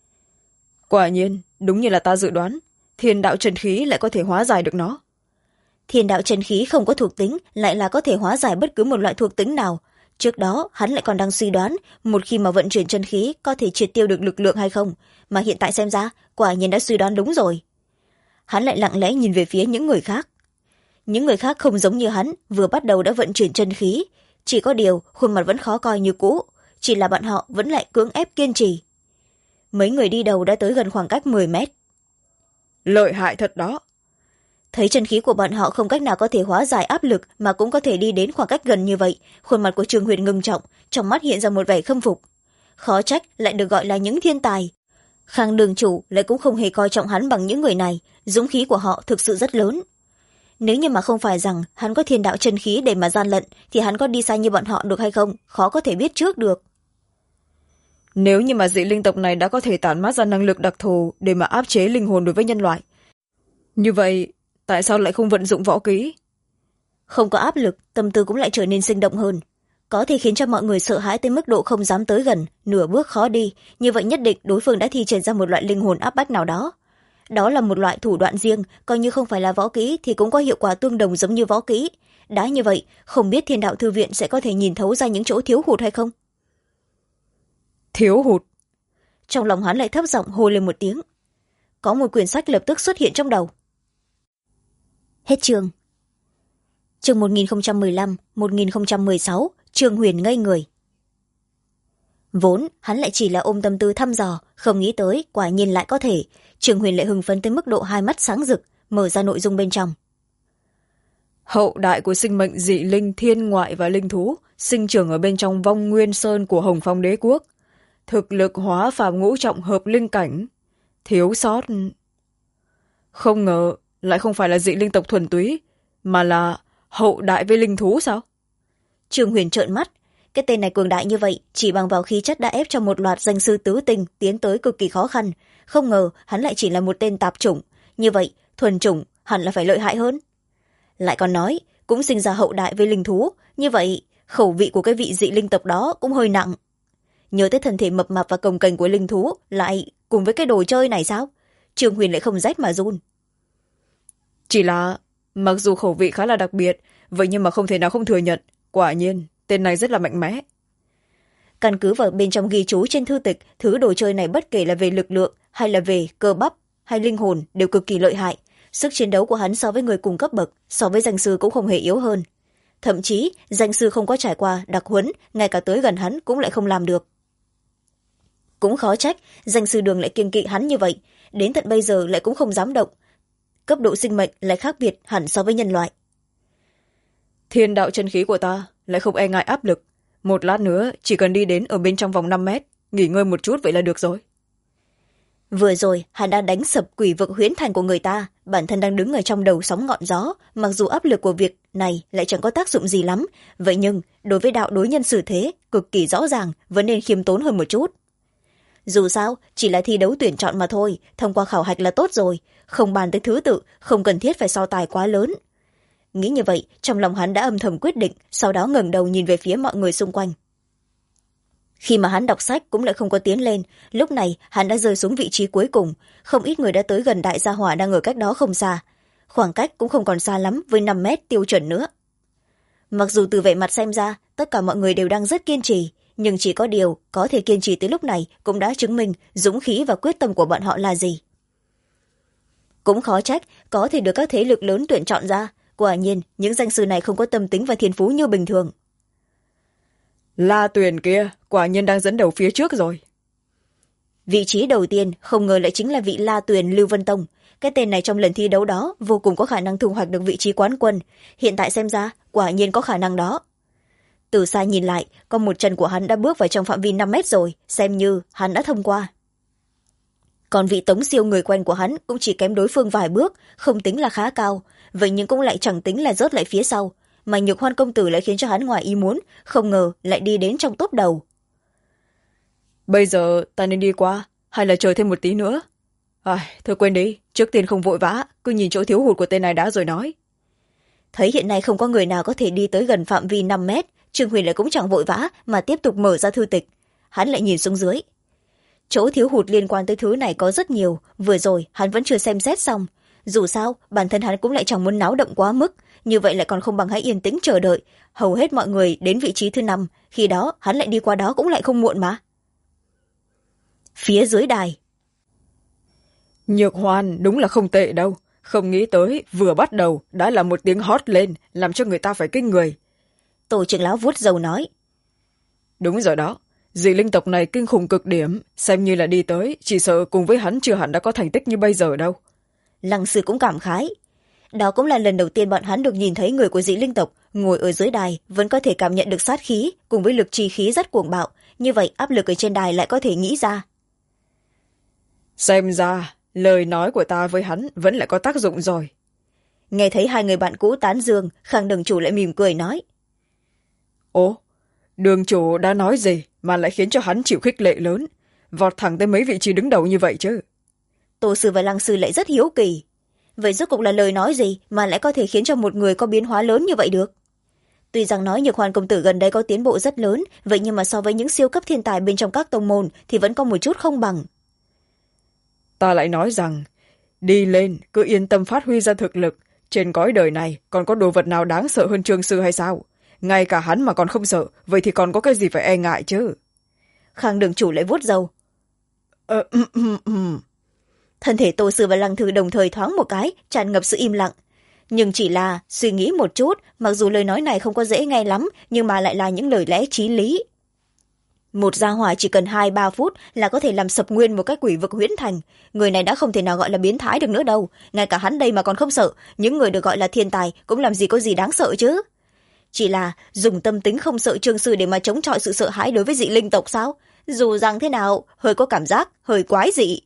Quả nhiên, đúng như là ta dự đoán, thiên đạo chân khí lại có thể hóa giải được nó. Thiên đạo chân khí không có thuộc tính, lại là có thể hóa giải bất cứ một loại thuộc tính nào. Trước đó, hắn lại còn đang suy đoán, một khi mà vận chuyển chân khí có thể triệt tiêu được lực lượng hay không, mà hiện tại xem ra, quả nhiên đã suy đoán đúng rồi. Hắn lại lặng lẽ nhìn về phía những người khác. Những người khác không giống như hắn, vừa bắt đầu đã vận chuyển chân khí, chỉ có điều khuôn mặt vẫn khó coi như cũ, chỉ là bọn họ vẫn lại cưỡng ép kiên trì. Mấy người đi đầu đã tới gần khoảng cách 10 mét. Lợi hại thật đó. Thấy chân khí của bọn họ không cách nào có thể hóa giải áp lực mà cũng có thể đi đến khoảng cách gần như vậy, khuôn mặt của Trương Huyền ngưng trọng, trong mắt hiện ra một vẻ khâm phục. Khó trách lại được gọi là những thiên tài. Khang đường chủ lại cũng không hề coi trọng hắn bằng những người này, dũng khí của họ thực sự rất lớn. nếu như mà không phải rằng hắn có thiên đạo chân khí để mà gian lận thì hắn có đi xa như bọn họ được hay không, khó có thể biết trước được. Nếu như mà dị linh tộc này đã có thể tản mát ra năng lực đặc thù để mà áp chế linh hồn đối với nhân loại, như vậy tại sao lại không vận dụng võ kỹ? Không có áp lực, tâm tư cũng lại trở nên sinh động hơn, có thể khiến cho mọi người sợ hãi tới mức độ không dám tới gần, nửa bước khó đi. Như vậy nhất định đối phương đã thi triển ra một loại linh hồn áp bách nào đó. Đó là một loại thủ đoạn riêng, coi như không phải là võ kỹ thì cũng có hiệu quả tương đồng giống như võ kỹ. Đã như vậy, không biết thiên đạo thư viện sẽ có thể nhìn thấu ra những chỗ thiếu hụt hay không? Thiếu hụt? Trong lòng hắn lại thấp giọng hô lên một tiếng. Có một quyển sách lập tức xuất hiện trong đầu. Hết chương. Chương 1015-1016, Trương Huyền ngây người. Vốn hắn lại chỉ là ôm tâm tư thăm dò, không nghĩ tới quả nhiên lại có thể. Trương Huyền lại hưng phấn tới mức độ hai mắt sáng rực, mở ra nội dung bên trong. Hậu đại của sinh mệnh dị linh thiên ngoại và linh thú sinh trưởng ở bên trong vong nguyên sơn của Hồng Phong đế quốc, thực lực hóa phàm ngũ trọng hợp linh cảnh, thiếu sót. Không ngờ lại không phải là dị linh tộc thuần túy, mà là hậu đại với linh thú sao? Trương Huyền trợn mắt. Cái tên này cường đại như vậy, chỉ bằng vào khí chất đã ép cho một loạt danh sư tứ tinh tiến tới cực kỳ khó khăn. Không ngờ hắn lại chỉ là một tên tạp chủng. Như vậy thuần chủng hẳn là phải lợi hại hơn. Lại còn nói cũng sinh ra hậu đại với linh thú, như vậy khẩu vị của cái vị dị linh tộc đó cũng hơi nặng. Nhớ tới thân thể mập mạp và cồng kềnh của linh thú lại cùng với cái đồ chơi này sao? Trương Huyền lại không rét mà run. Chỉ là mặc dù khẩu vị khá là đặc biệt, vậy nhưng mà không thể nào không thừa nhận, quả nhiên tên này rất là mạnh mẽ. Căn cứ vào bên trong ghi chú trên thư tịch, thứ đồ chơi này bất kể là về lực lượng hay là về cơ bắp hay linh hồn đều cực kỳ lợi hại. Sức chiến đấu của hắn so với người cùng cấp bậc, so với danh sư cũng không hề yếu hơn. Thậm chí danh sư không có trải qua đặc huấn, ngay cả tới gần hắn cũng lại không làm được. Cũng khó trách danh sư Đường lại kiêng kỵ hắn như vậy, đến tận bây giờ lại cũng không dám động. Cấp độ sinh mệnh lại khác biệt hẳn so với nhân loại. Thiên đạo chân khí của ta lại không e ngại áp lực, một lát nữa chỉ cần đi đến ở bên trong vòng 5 mét, nghỉ ngơi một chút vậy là được rồi. Vừa rồi hắn đã đánh sập quỷ vực huyễn thành của người ta, bản thân đang đứng ở trong đầu sóng ngọn gió, mặc dù áp lực của việc này lại chẳng có tác dụng gì lắm, vậy nhưng đối với đạo đối nhân xử thế cực kỳ rõ ràng, vẫn nên khiêm tốn hơn một chút. Dù sao chỉ là thi đấu tuyển chọn mà thôi, thông qua khảo hạch là tốt rồi, không bàn tới thứ tự, không cần thiết phải so tài quá lớn. Nghĩ như vậy, trong lòng hắn đã âm thầm quyết định, sau đó ngẩng đầu nhìn về phía mọi người xung quanh. Khi mà hắn đọc sách cũng lại không có tiến lên, lúc này hắn đã rơi xuống vị trí cuối cùng, không ít người đã tới gần đại gia hỏa đang ở cách đó không xa. Khoảng cách cũng không còn xa lắm với 5 mét tiêu chuẩn nữa. Mặc dù từ vẻ mặt xem ra, tất cả mọi người đều đang rất kiên trì, nhưng chỉ có điều có thể kiên trì tới lúc này cũng đã chứng minh dũng khí và quyết tâm của bọn họ là gì. Cũng khó trách có thể được các thế lực lớn tuyển chọn ra, quả nhiên những danh sư này không có tâm tính và thiên phú như bình thường. La Tuyền kia quả nhiên đang dẫn đầu phía trước rồi. Vị trí đầu tiên không ngờ lại chính là vị La Tuyền Lưu Vân Tông. Cái tên này trong lần thi đấu đó vô cùng có khả năng thu hoạch được vị trí quán quân, hiện tại xem ra quả nhiên có khả năng đó. Từ xa nhìn lại, có một chân của hắn đã bước vào trong phạm vi 5 mét rồi, xem như hắn đã thông qua. Còn vị Tống Siêu người quen của hắn cũng chỉ kém đối phương vài bước, không tính là khá cao, vậy nhưng cũng lại chẳng tính là rớt lại phía sau, mà Nhược Hoan công tử lại khiến cho hắn ngoài ý muốn, không ngờ lại đi đến trong top đầu. Bây giờ ta nên đi qua, hay là chờ thêm một tí nữa? Thôi quên đi, trước tiên không vội vã, cứ nhìn chỗ thiếu hụt của tên này đã rồi nói. Thấy hiện nay không có người nào có thể đi tới gần phạm vi 5 mét, Trương Huyền lại cũng chẳng vội vã mà tiếp tục mở ra thư tịch. Hắn lại nhìn xuống dưới. Chỗ thiếu hụt liên quan tới thứ này có rất nhiều, vừa rồi hắn vẫn chưa xem xét xong. Dù sao, bản thân hắn cũng lại chẳng muốn náo động quá mức, như vậy lại còn không bằng hãy yên tĩnh chờ đợi. Hầu hết mọi người đến vị trí thứ 5, khi đó hắn lại đi qua đó cũng lại không muộn mà. Phía dưới đài. Nhược Hoan đúng là không tệ đâu, không nghĩ tới vừa bắt đầu đã là một tiếng hót lên, làm cho người ta phải kinh người. Tổ trưởng lão vuốt râu nói. Đúng rồi đó, dị linh tộc này kinh khủng cực điểm, xem như là đi tới, chỉ sợ cùng với hắn chưa hẳn đã có thành tích như bây giờ đâu. Lăng sư cũng cảm khái. Đó cũng là lần đầu tiên bọn hắn được nhìn thấy người của dị linh tộc ngồi ở dưới đài vẫn có thể cảm nhận được sát khí cùng với lực trì khí rất cuồng bạo, như vậy áp lực ở trên đài lại có thể nghĩ ra. Xem ra lời nói của ta với hắn vẫn lại có tác dụng rồi. nghe thấy hai người bạn cũ tán dương, Khang đường chủ lại mỉm cười nói. Ồ, đường chủ đã nói gì mà lại khiến cho hắn chịu khích lệ lớn, vọt thẳng tới mấy vị trí đứng đầu như vậy chứ? Tô sư và Lăng sư lại rất hiếu kỳ. Vậy rốt cuộc là lời nói gì mà lại có thể khiến cho một người có biến hóa lớn như vậy được? Tuy rằng nói Nhược Hoàn công tử gần đây có tiến bộ rất lớn, vậy nhưng mà so với những siêu cấp thiên tài bên trong các tông môn thì vẫn có một chút không bằng. Ta lại nói rằng, đi lên, cứ yên tâm phát huy ra thực lực. Trên cõi đời này còn có đồ vật nào đáng sợ hơn Trương sư hay sao? Ngay cả hắn mà còn không sợ, vậy thì còn có cái gì phải e ngại chứ? Khang đường chủ lại vuốt râu. Thân thể Tô sư và Lăng thư đồng thời thoáng một cái, tràn ngập sự im lặng. Nhưng chỉ là suy nghĩ một chút, mặc dù lời nói này không có dễ nghe lắm, nhưng mà lại là những lời lẽ chí lý. Một gia hỏa chỉ cần 2-3 phút là có thể làm sập nguyên một cái quỷ vực huyễn thành. Người này đã không thể nào gọi là biến thái được nữa đâu. Ngay cả hắn đây mà còn không sợ, những người được gọi là thiên tài cũng làm gì có gì đáng sợ chứ. Chỉ là dùng tâm tính không sợ Trương sư để mà chống chọi sự sợ hãi đối với dị linh tộc sao? Dù rằng thế nào, hơi có cảm giác, hơi quái dị.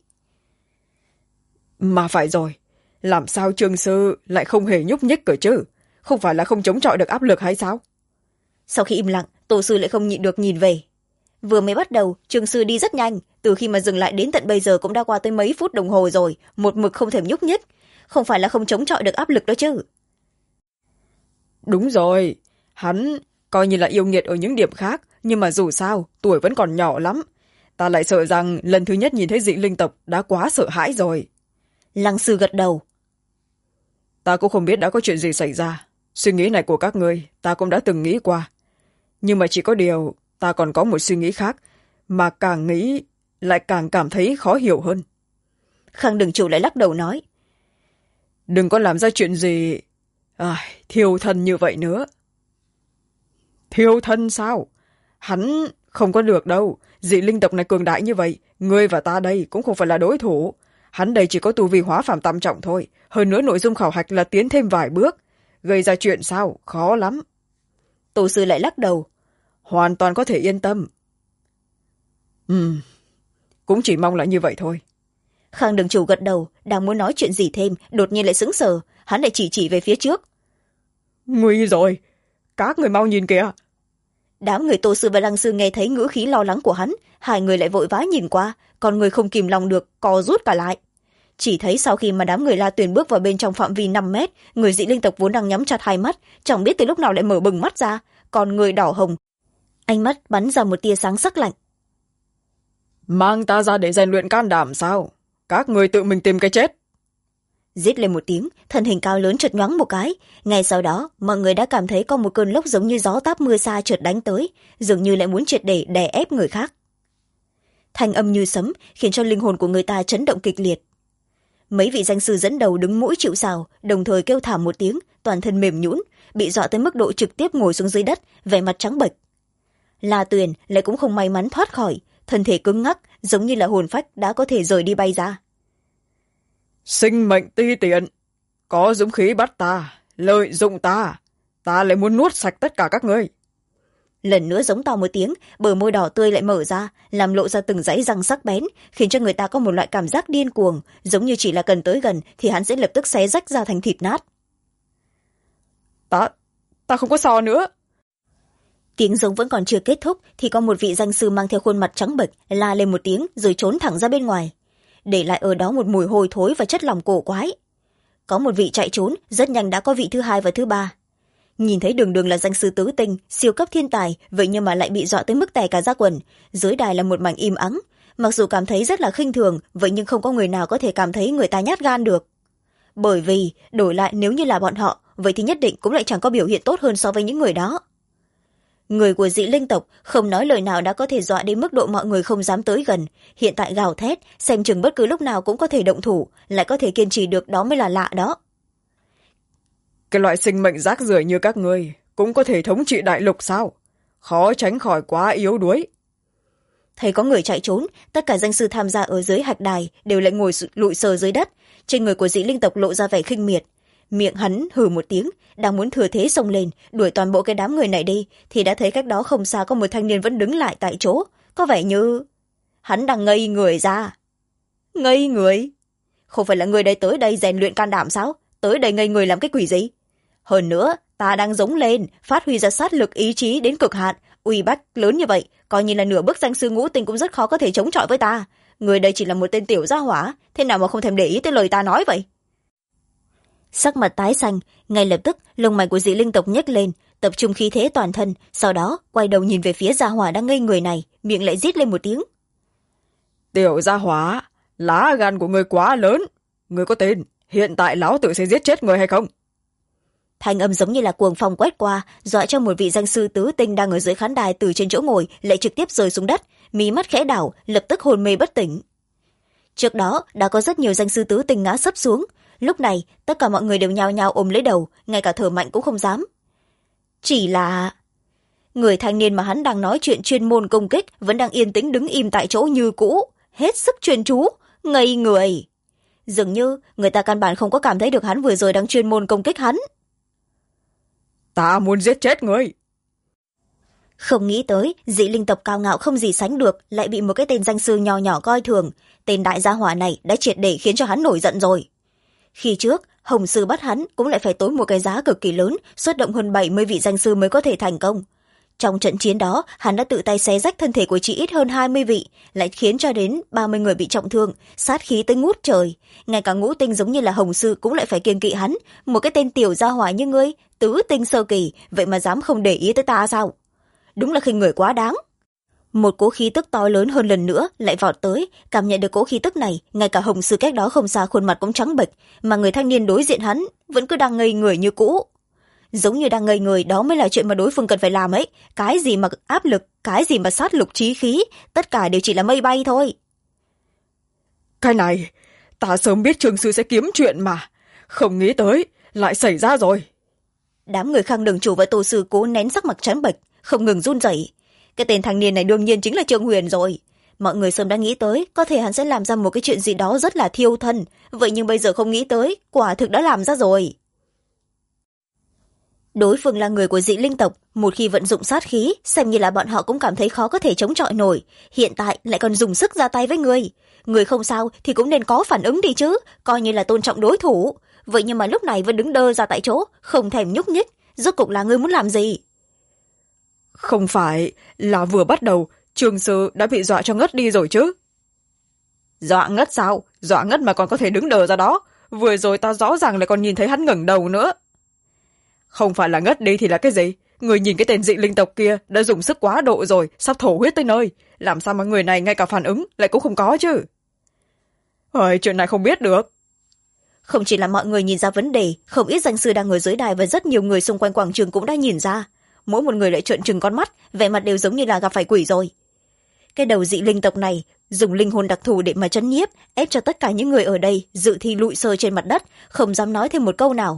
Mà phải rồi, làm sao Trương sư lại không hề nhúc nhích cơ chứ? Không phải là không chống chọi được áp lực hay sao? Sau khi im lặng, Tô sư lại không nhịn được nhìn về. Vừa mới bắt đầu, Trương sư đi rất nhanh, từ khi mà dừng lại đến tận bây giờ cũng đã qua tới mấy phút đồng hồ rồi, một mực không thèm nhúc nhích. Không phải là không chống chọi được áp lực đó chứ. Đúng rồi, hắn coi như là yêu nghiệt ở những điểm khác, nhưng mà dù sao, tuổi vẫn còn nhỏ lắm. Ta lại sợ rằng lần thứ nhất nhìn thấy dị linh tộc đã quá sợ hãi rồi. Lăng sư gật đầu. Ta cũng không biết đã có chuyện gì xảy ra. Suy nghĩ này của các ngươi, ta cũng đã từng nghĩ qua. Nhưng mà chỉ có điều, ta còn có một suy nghĩ khác, mà càng nghĩ, lại càng cảm thấy khó hiểu hơn. Khang đường chủ lại lắc đầu nói. Đừng có làm ra chuyện gì thiêu thân như vậy nữa. Thiêu thân sao? Hắn không có được đâu. Dị linh tộc này cường đại như vậy, ngươi và ta đây cũng không phải là đối thủ. Hắn đây chỉ có tu vi hóa phàm tam trọng thôi. Hơn nữa nội dung khảo hạch là tiến thêm vài bước. Gây ra chuyện sao? Khó lắm. Tổ sư lại lắc đầu. Hoàn toàn có thể yên tâm. Cũng chỉ mong là như vậy thôi. Khang đường chủ gật đầu, đang muốn nói chuyện gì thêm, đột nhiên lại sững sờ. Hắn lại chỉ về phía trước. Nguy rồi, các người mau nhìn kìa. Đám người Tô sư và Lăng sư nghe thấy ngữ khí lo lắng của hắn, hai người lại vội vã nhìn qua, còn người không kìm lòng được co rút cả lại. Chỉ thấy sau khi mà đám người La Tuyền bước vào bên trong phạm vi 5 mét, người dị linh tộc vốn đang nhắm chặt hai mắt, chẳng biết từ lúc nào lại mở bừng mắt ra, còn người đỏ hồng, ánh mắt bắn ra một tia sáng sắc lạnh. Mang ta ra để rèn luyện can đảm sao? Các người tự mình tìm cái chết. Rít lên một tiếng, thân hình cao lớn chợt nhoáng một cái. Ngay sau đó, mọi người đã cảm thấy có một cơn lốc giống như gió táp mưa xa chợt đánh tới, dường như lại muốn triệt để đè ép người khác. Thanh âm như sấm khiến cho linh hồn của người ta chấn động kịch liệt. Mấy vị danh sư dẫn đầu đứng mũi chịu sào, đồng thời kêu thảm một tiếng, toàn thân mềm nhũn, bị dọa tới mức độ trực tiếp ngồi xuống dưới đất, vẻ mặt trắng bệch. La Tuyền lại cũng không may mắn thoát khỏi, thân thể cứng ngắc, giống như là hồn phách đã có thể rời đi bay ra. Sinh mệnh ti tiện, có dũng khí bắt ta, lợi dụng ta, ta lại muốn nuốt sạch tất cả các ngươi. Lần nữa giống to một tiếng, bờ môi đỏ tươi lại mở ra, làm lộ ra từng dãy răng sắc bén, khiến cho người ta có một loại cảm giác điên cuồng, giống như chỉ là cần tới gần thì hắn sẽ lập tức xé rách ra thành thịt nát. Ta không có so nữa. Tiếng giống vẫn còn chưa kết thúc thì có một vị danh sư mang theo khuôn mặt trắng bệch la lên một tiếng rồi trốn thẳng ra bên ngoài, để lại ở đó một mùi hôi thối và chất lỏng cổ quái. Có một vị chạy trốn, rất nhanh đã có vị thứ hai và thứ ba. Nhìn thấy đường đường là danh sư tứ tinh, siêu cấp thiên tài, vậy nhưng mà lại bị dọa tới mức tè cả da quần. Dưới đài là một mảnh im ắng, mặc dù cảm thấy rất là khinh thường, vậy nhưng không có người nào có thể cảm thấy người ta nhát gan được. Bởi vì đổi lại nếu như là bọn họ, vậy thì nhất định cũng lại chẳng có biểu hiện tốt hơn so với những người đó. Người của dị linh tộc không nói lời nào đã có thể dọa đến mức độ mọi người không dám tới gần, hiện tại gào thét xem chừng bất cứ lúc nào cũng có thể động thủ, lại có thể kiên trì được, đó mới là lạ đó. Cái loại sinh mệnh rác rưởi như các ngươi cũng có thể thống trị đại lục sao? Khó tránh khỏi quá yếu đuối. Thấy có người chạy trốn, tất cả danh sư tham gia ở dưới hạch đài đều lại ngồi lụi sờ dưới đất. Trên người của dị linh tộc lộ ra vẻ khinh miệt, miệng hắn hừ một tiếng, đang muốn thừa thế xông lên đuổi toàn bộ cái đám người này đi, thì đã thấy cách đó không xa có một thanh niên vẫn đứng lại tại chỗ, có vẻ như hắn đang ngây người ra. Ngây người? Không phải là người đây tới đây rèn luyện can đảm sao? tới đây ngây người làm cái quỷ gì? Hơn nữa ta đang giống lên, phát huy ra sát lực ý chí đến cực hạn, uy bách lớn như vậy, coi như là nửa bước danh sư ngũ tinh cũng rất khó có thể chống chọi với ta. Người đây chỉ là một tên tiểu gia hỏa, thế nào mà không thèm để ý tới lời ta nói vậy? Sắc mặt tái xanh, ngay lập tức lông mày của dị linh tộc nhếch lên, tập trung khí thế toàn thân, sau đó quay đầu nhìn về phía gia hỏa đang ngây người này, miệng lại rít lên một tiếng. Tiểu gia hỏa, lá gan của người quá lớn. Người có tin hiện tại lão tử sẽ giết chết người hay không? Thanh âm giống như là cuồng phong quét qua, dọa cho một vị danh sư tứ tinh đang ở dưới khán đài từ trên chỗ ngồi lại trực tiếp rơi xuống đất, mí mắt khẽ đảo, lập tức hôn mê bất tỉnh. Trước đó đã có rất nhiều danh sư tứ tinh ngã sấp xuống, lúc này tất cả mọi người đều nhao nhao ôm lấy đầu, ngay cả thở mạnh cũng không dám. Chỉ là người thanh niên mà hắn đang nói chuyện chuyên môn công kích vẫn đang yên tĩnh đứng im tại chỗ như cũ, hết sức chuyên chú, ngây người. Dường như người ta căn bản không có cảm thấy được hắn vừa rồi đang chuyên môn công kích hắn. Ta muốn giết chết người. Không nghĩ tới dị linh tộc cao ngạo không gì sánh được lại bị một cái tên danh sư nhỏ nhỏ coi thường. Tên đại gia hỏa này đã triệt để khiến cho hắn nổi giận rồi. Khi trước hồng sư bắt hắn cũng lại phải tốn một cái giá cực kỳ lớn, xuất động hơn 70 vị danh sư mới có thể thành công. Trong trận chiến đó hắn đã tự tay xé rách thân thể của chỉ ít hơn 20 vị, lại khiến cho đến 30 người bị trọng thương, sát khí tới ngút trời. Ngay cả ngũ tinh giống như là hồng sư cũng lại phải kiêng kỵ hắn. Một cái tên tiểu gia hỏa như ngươi, tứ tinh sơ kỳ, vậy mà dám không để ý tới ta sao? Đúng là khinh người quá đáng. Một cỗ khí tức to lớn hơn lần nữa lại vọt tới, cảm nhận được cỗ khí tức này, ngay cả hồng sư cách đó không xa khuôn mặt cũng trắng bệch, mà người thanh niên đối diện hắn vẫn cứ đang ngây người như cũ. Giống như đang ngây người, đó mới là chuyện mà đối phương cần phải làm ấy. Cái gì mà áp lực, cái gì mà sát lục chí khí, tất cả đều chỉ là mây bay thôi. Cái này ta sớm biết trường sư sẽ kiếm chuyện mà, không nghĩ tới lại xảy ra rồi. Đám người Khang đường chủ và tổ sư cố nén sắc mặt trắng bệch, không ngừng run rẩy. Cái tên thanh niên này đương nhiên chính là Trương Huyền rồi. Mọi người sớm đã nghĩ tới có thể hắn sẽ làm ra một cái chuyện gì đó rất là thiêu thân, vậy nhưng bây giờ không nghĩ tới, quả thực đã làm ra rồi. Đối phương là người của dị linh tộc, một khi vận dụng sát khí, xem như là bọn họ cũng cảm thấy khó có thể chống chọi nổi, hiện tại lại còn dùng sức ra tay với người. Người không sao thì cũng nên có phản ứng đi chứ, coi như là tôn trọng đối thủ. Vậy nhưng mà lúc này vẫn đứng đơ ra tại chỗ, không thèm nhúc nhích, rốt cục là ngươi muốn làm gì? Không phải là vừa bắt đầu trường sư đã bị dọa cho ngất đi rồi chứ? Dọa ngất sao? Dọa ngất mà còn có thể đứng đờ ra đó. Vừa rồi ta rõ ràng lại còn nhìn thấy hắn ngẩng đầu nữa. Không phải là ngất đi thì là cái gì? Người nhìn cái tên dị linh tộc kia đã dùng sức quá độ rồi, sắp thổ huyết tới nơi. Làm sao mà người này ngay cả phản ứng lại cũng không có chứ? Ôi, chuyện này không biết được. Không chỉ là mọi người nhìn ra vấn đề, không ít danh sư đang ở dưới đài và rất nhiều người xung quanh quảng trường cũng đã nhìn ra. Mỗi một người lại trợn trừng con mắt, vẻ mặt đều giống như là gặp phải quỷ rồi. Cái đầu dị linh tộc này dùng linh hồn đặc thù để mà trấn nhiếp, ép cho tất cả những người ở đây dự thi lụi sơ trên mặt đất, không dám nói thêm một câu nào.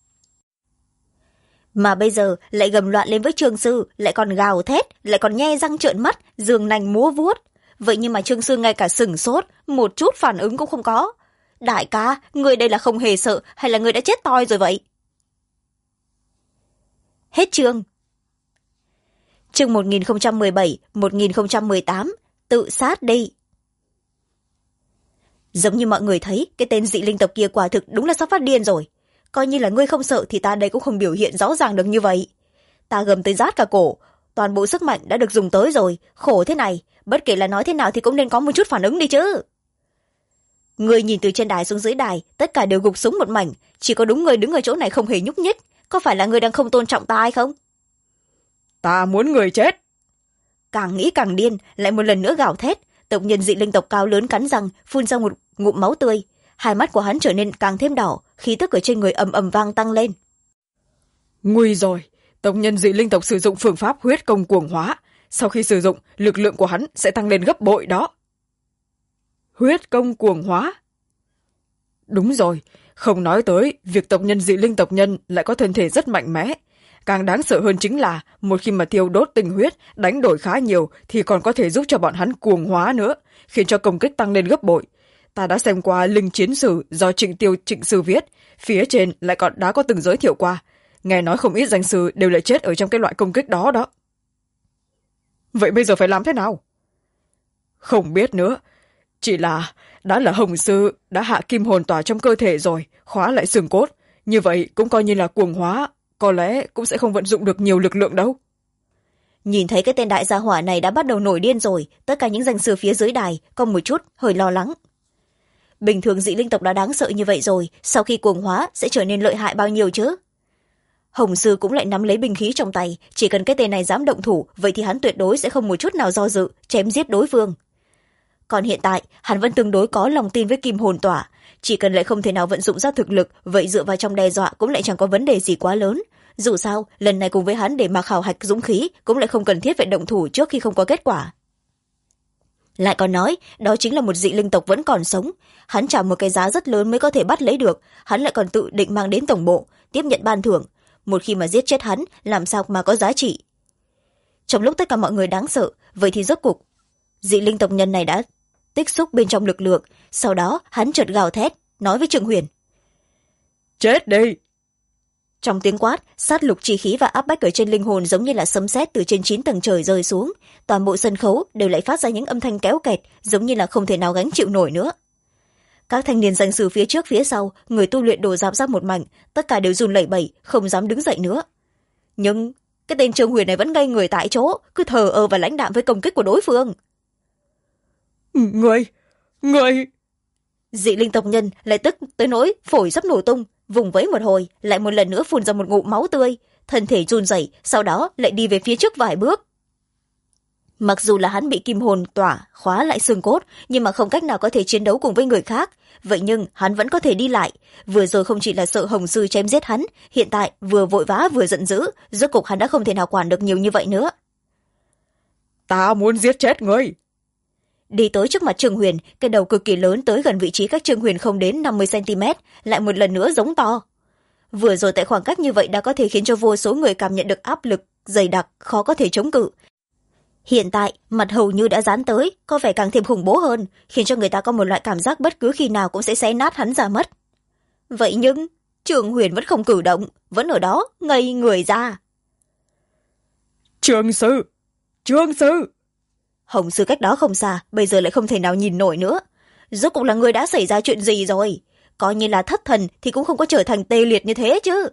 Mà bây giờ lại gầm loạn lên với Trương sư, lại còn gào thét, lại còn nhe răng trợn mắt, giường nành múa vuốt. Vậy nhưng mà Trương sư ngay cả sửng sốt, một chút phản ứng cũng không có. Đại ca, người đây là không hề sợ hay là người đã chết toi rồi vậy? Hết chương. Chương 1017-1018, tự sát đi. Giống như mọi người thấy, cái tên dị linh tộc kia quả thực đúng là sắp phát điên rồi. Coi như là ngươi không sợ thì ta đây cũng không biểu hiện rõ ràng được như vậy. Ta gầm tới rát cả cổ, toàn bộ sức mạnh đã được dùng tới rồi, khổ thế này, bất kể là nói thế nào thì cũng nên có một chút phản ứng đi chứ. Người nhìn từ trên đài xuống dưới đài, tất cả đều gục xuống một mảnh, chỉ có đúng người đứng ở chỗ này không hề nhúc nhích. Có phải là người đang không tôn trọng ta hay không? Ta muốn người chết. Càng nghĩ càng điên, lại một lần nữa gào thét. Tộc nhân dị linh tộc cao lớn cắn răng, phun ra một ngụm máu tươi. Hai mắt của hắn trở nên càng thêm đỏ, khí tức ở trên người ầm ầm vang tăng lên. Nguy rồi, tộc nhân dị linh tộc sử dụng phương pháp huyết công cuồng hóa. Sau khi sử dụng, lực lượng của hắn sẽ tăng lên gấp bội đó. Huyết công cuồng hóa? Đúng rồi, không nói tới việc tộc nhân dị linh tộc nhân lại có thân thể rất mạnh mẽ. Càng đáng sợ hơn chính là một khi mà thiêu đốt tinh huyết, đánh đổi khá nhiều thì còn có thể giúp cho bọn hắn cuồng hóa nữa, khiến cho công kích tăng lên gấp bội. Ta đã xem qua linh chiến sử do Trịnh Sư viết, phía trên lại còn đã có từng giới thiệu qua. Nghe nói không ít danh sư đều lại chết ở trong cái loại công kích đó đó. Vậy bây giờ phải làm thế nào? Không biết nữa. Chỉ là đã là hồng sư đã hạ kim hồn tỏa trong cơ thể rồi, khóa lại xương cốt. như vậy cũng coi như là cuồng hóa, có lẽ cũng sẽ không vận dụng được nhiều lực lượng đâu. Nhìn thấy cái tên đại gia hỏa này đã bắt đầu nổi điên rồi, tất cả những danh sư phía dưới đài có một chút hơi lo lắng. Bình thường dị linh tộc đã đáng sợ như vậy rồi, sau khi cuồng hóa sẽ trở nên lợi hại bao nhiêu chứ? Hồng sư cũng lại nắm lấy binh khí trong tay, chỉ cần cái tên này dám động thủ, vậy thì hắn tuyệt đối sẽ không một chút nào do dự chém giết đối phương. Còn hiện tại hắn vẫn tương đối có lòng tin với kim hồn tỏa, chỉ cần lại không thể nào vận dụng ra thực lực, vậy dựa vào trong đe dọa cũng lại chẳng có vấn đề gì quá lớn. Dù sao lần này cùng với hắn để mà khảo hạch dũng khí cũng lại không cần thiết phải động thủ trước khi không có kết quả. Lại còn nói đó chính là một dị linh tộc vẫn còn sống, hắn trả một cái giá rất lớn mới có thể bắt lấy được, hắn lại còn tự định mang đến tổng bộ tiếp nhận ban thưởng, một khi mà giết chết hắn làm sao mà có giá trị. Trong lúc tất cả mọi người đáng sợ, vậy thì rốt cuộc dị linh tộc nhân này đã tích xúc bên trong lực lượng, sau đó hắn chợt gào thét nói với Trương Huyền: Chết đi! Trong tiếng quát, sát lục chi khí và áp bách ở trên linh hồn giống như là sấm sét từ trên 9 tầng trời rơi xuống, toàn bộ sân khấu đều lại phát ra những âm thanh kéo kẹt, giống như là không thể nào gánh chịu nổi nữa. Các thanh niên danh sư phía trước phía sau, người tu luyện đổ rạp ra một mảnh, tất cả đều run lẩy bẩy, không dám đứng dậy nữa. Nhưng cái tên Trương Huyền này vẫn ngây người tại chỗ, cứ thờ ơ và lãnh đạm với công kích của đối phương. Người! Dị linh tộc nhân lại tức tới nỗi phổi sắp nổ tung, vùng vẫy một hồi, lại một lần nữa phun ra một ngụm máu tươi, thân thể run rẩy, sau đó lại đi về phía trước vài bước. Mặc dù là hắn bị kim hồn tỏa khóa lại xương cốt, nhưng mà không cách nào có thể chiến đấu cùng với người khác, vậy nhưng hắn vẫn có thể đi lại. Vừa rồi không chỉ là sợ Hồng sư chém giết hắn, hiện tại vừa vội vã vừa giận dữ, rốt cục hắn đã không thể nào quản được nhiều như vậy nữa. Ta muốn giết chết ngươi! Đi tới trước mặt Trương Huyền, cái đầu cực kỳ lớn tới gần vị trí cách Trương Huyền không đến 50 cm, lại một lần nữa giống to. Vừa rồi tại khoảng cách như vậy đã có thể khiến cho vô số người cảm nhận được áp lực dày đặc, khó có thể chống cự. Hiện tại mặt hầu như đã dán tới, có vẻ càng thêm khủng bố hơn, khiến cho người ta có một loại cảm giác bất cứ khi nào cũng sẽ xé nát hắn ra mất. Vậy nhưng Trương Huyền vẫn không cử động, vẫn ở đó ngây người ra. Trương sư! Hồng sư cách đó không xa, bây giờ lại không thể nào nhìn nổi nữa. Rốt cuộc là người đã xảy ra chuyện gì rồi? Coi như là thất thần thì cũng không có trở thành tê liệt như thế chứ.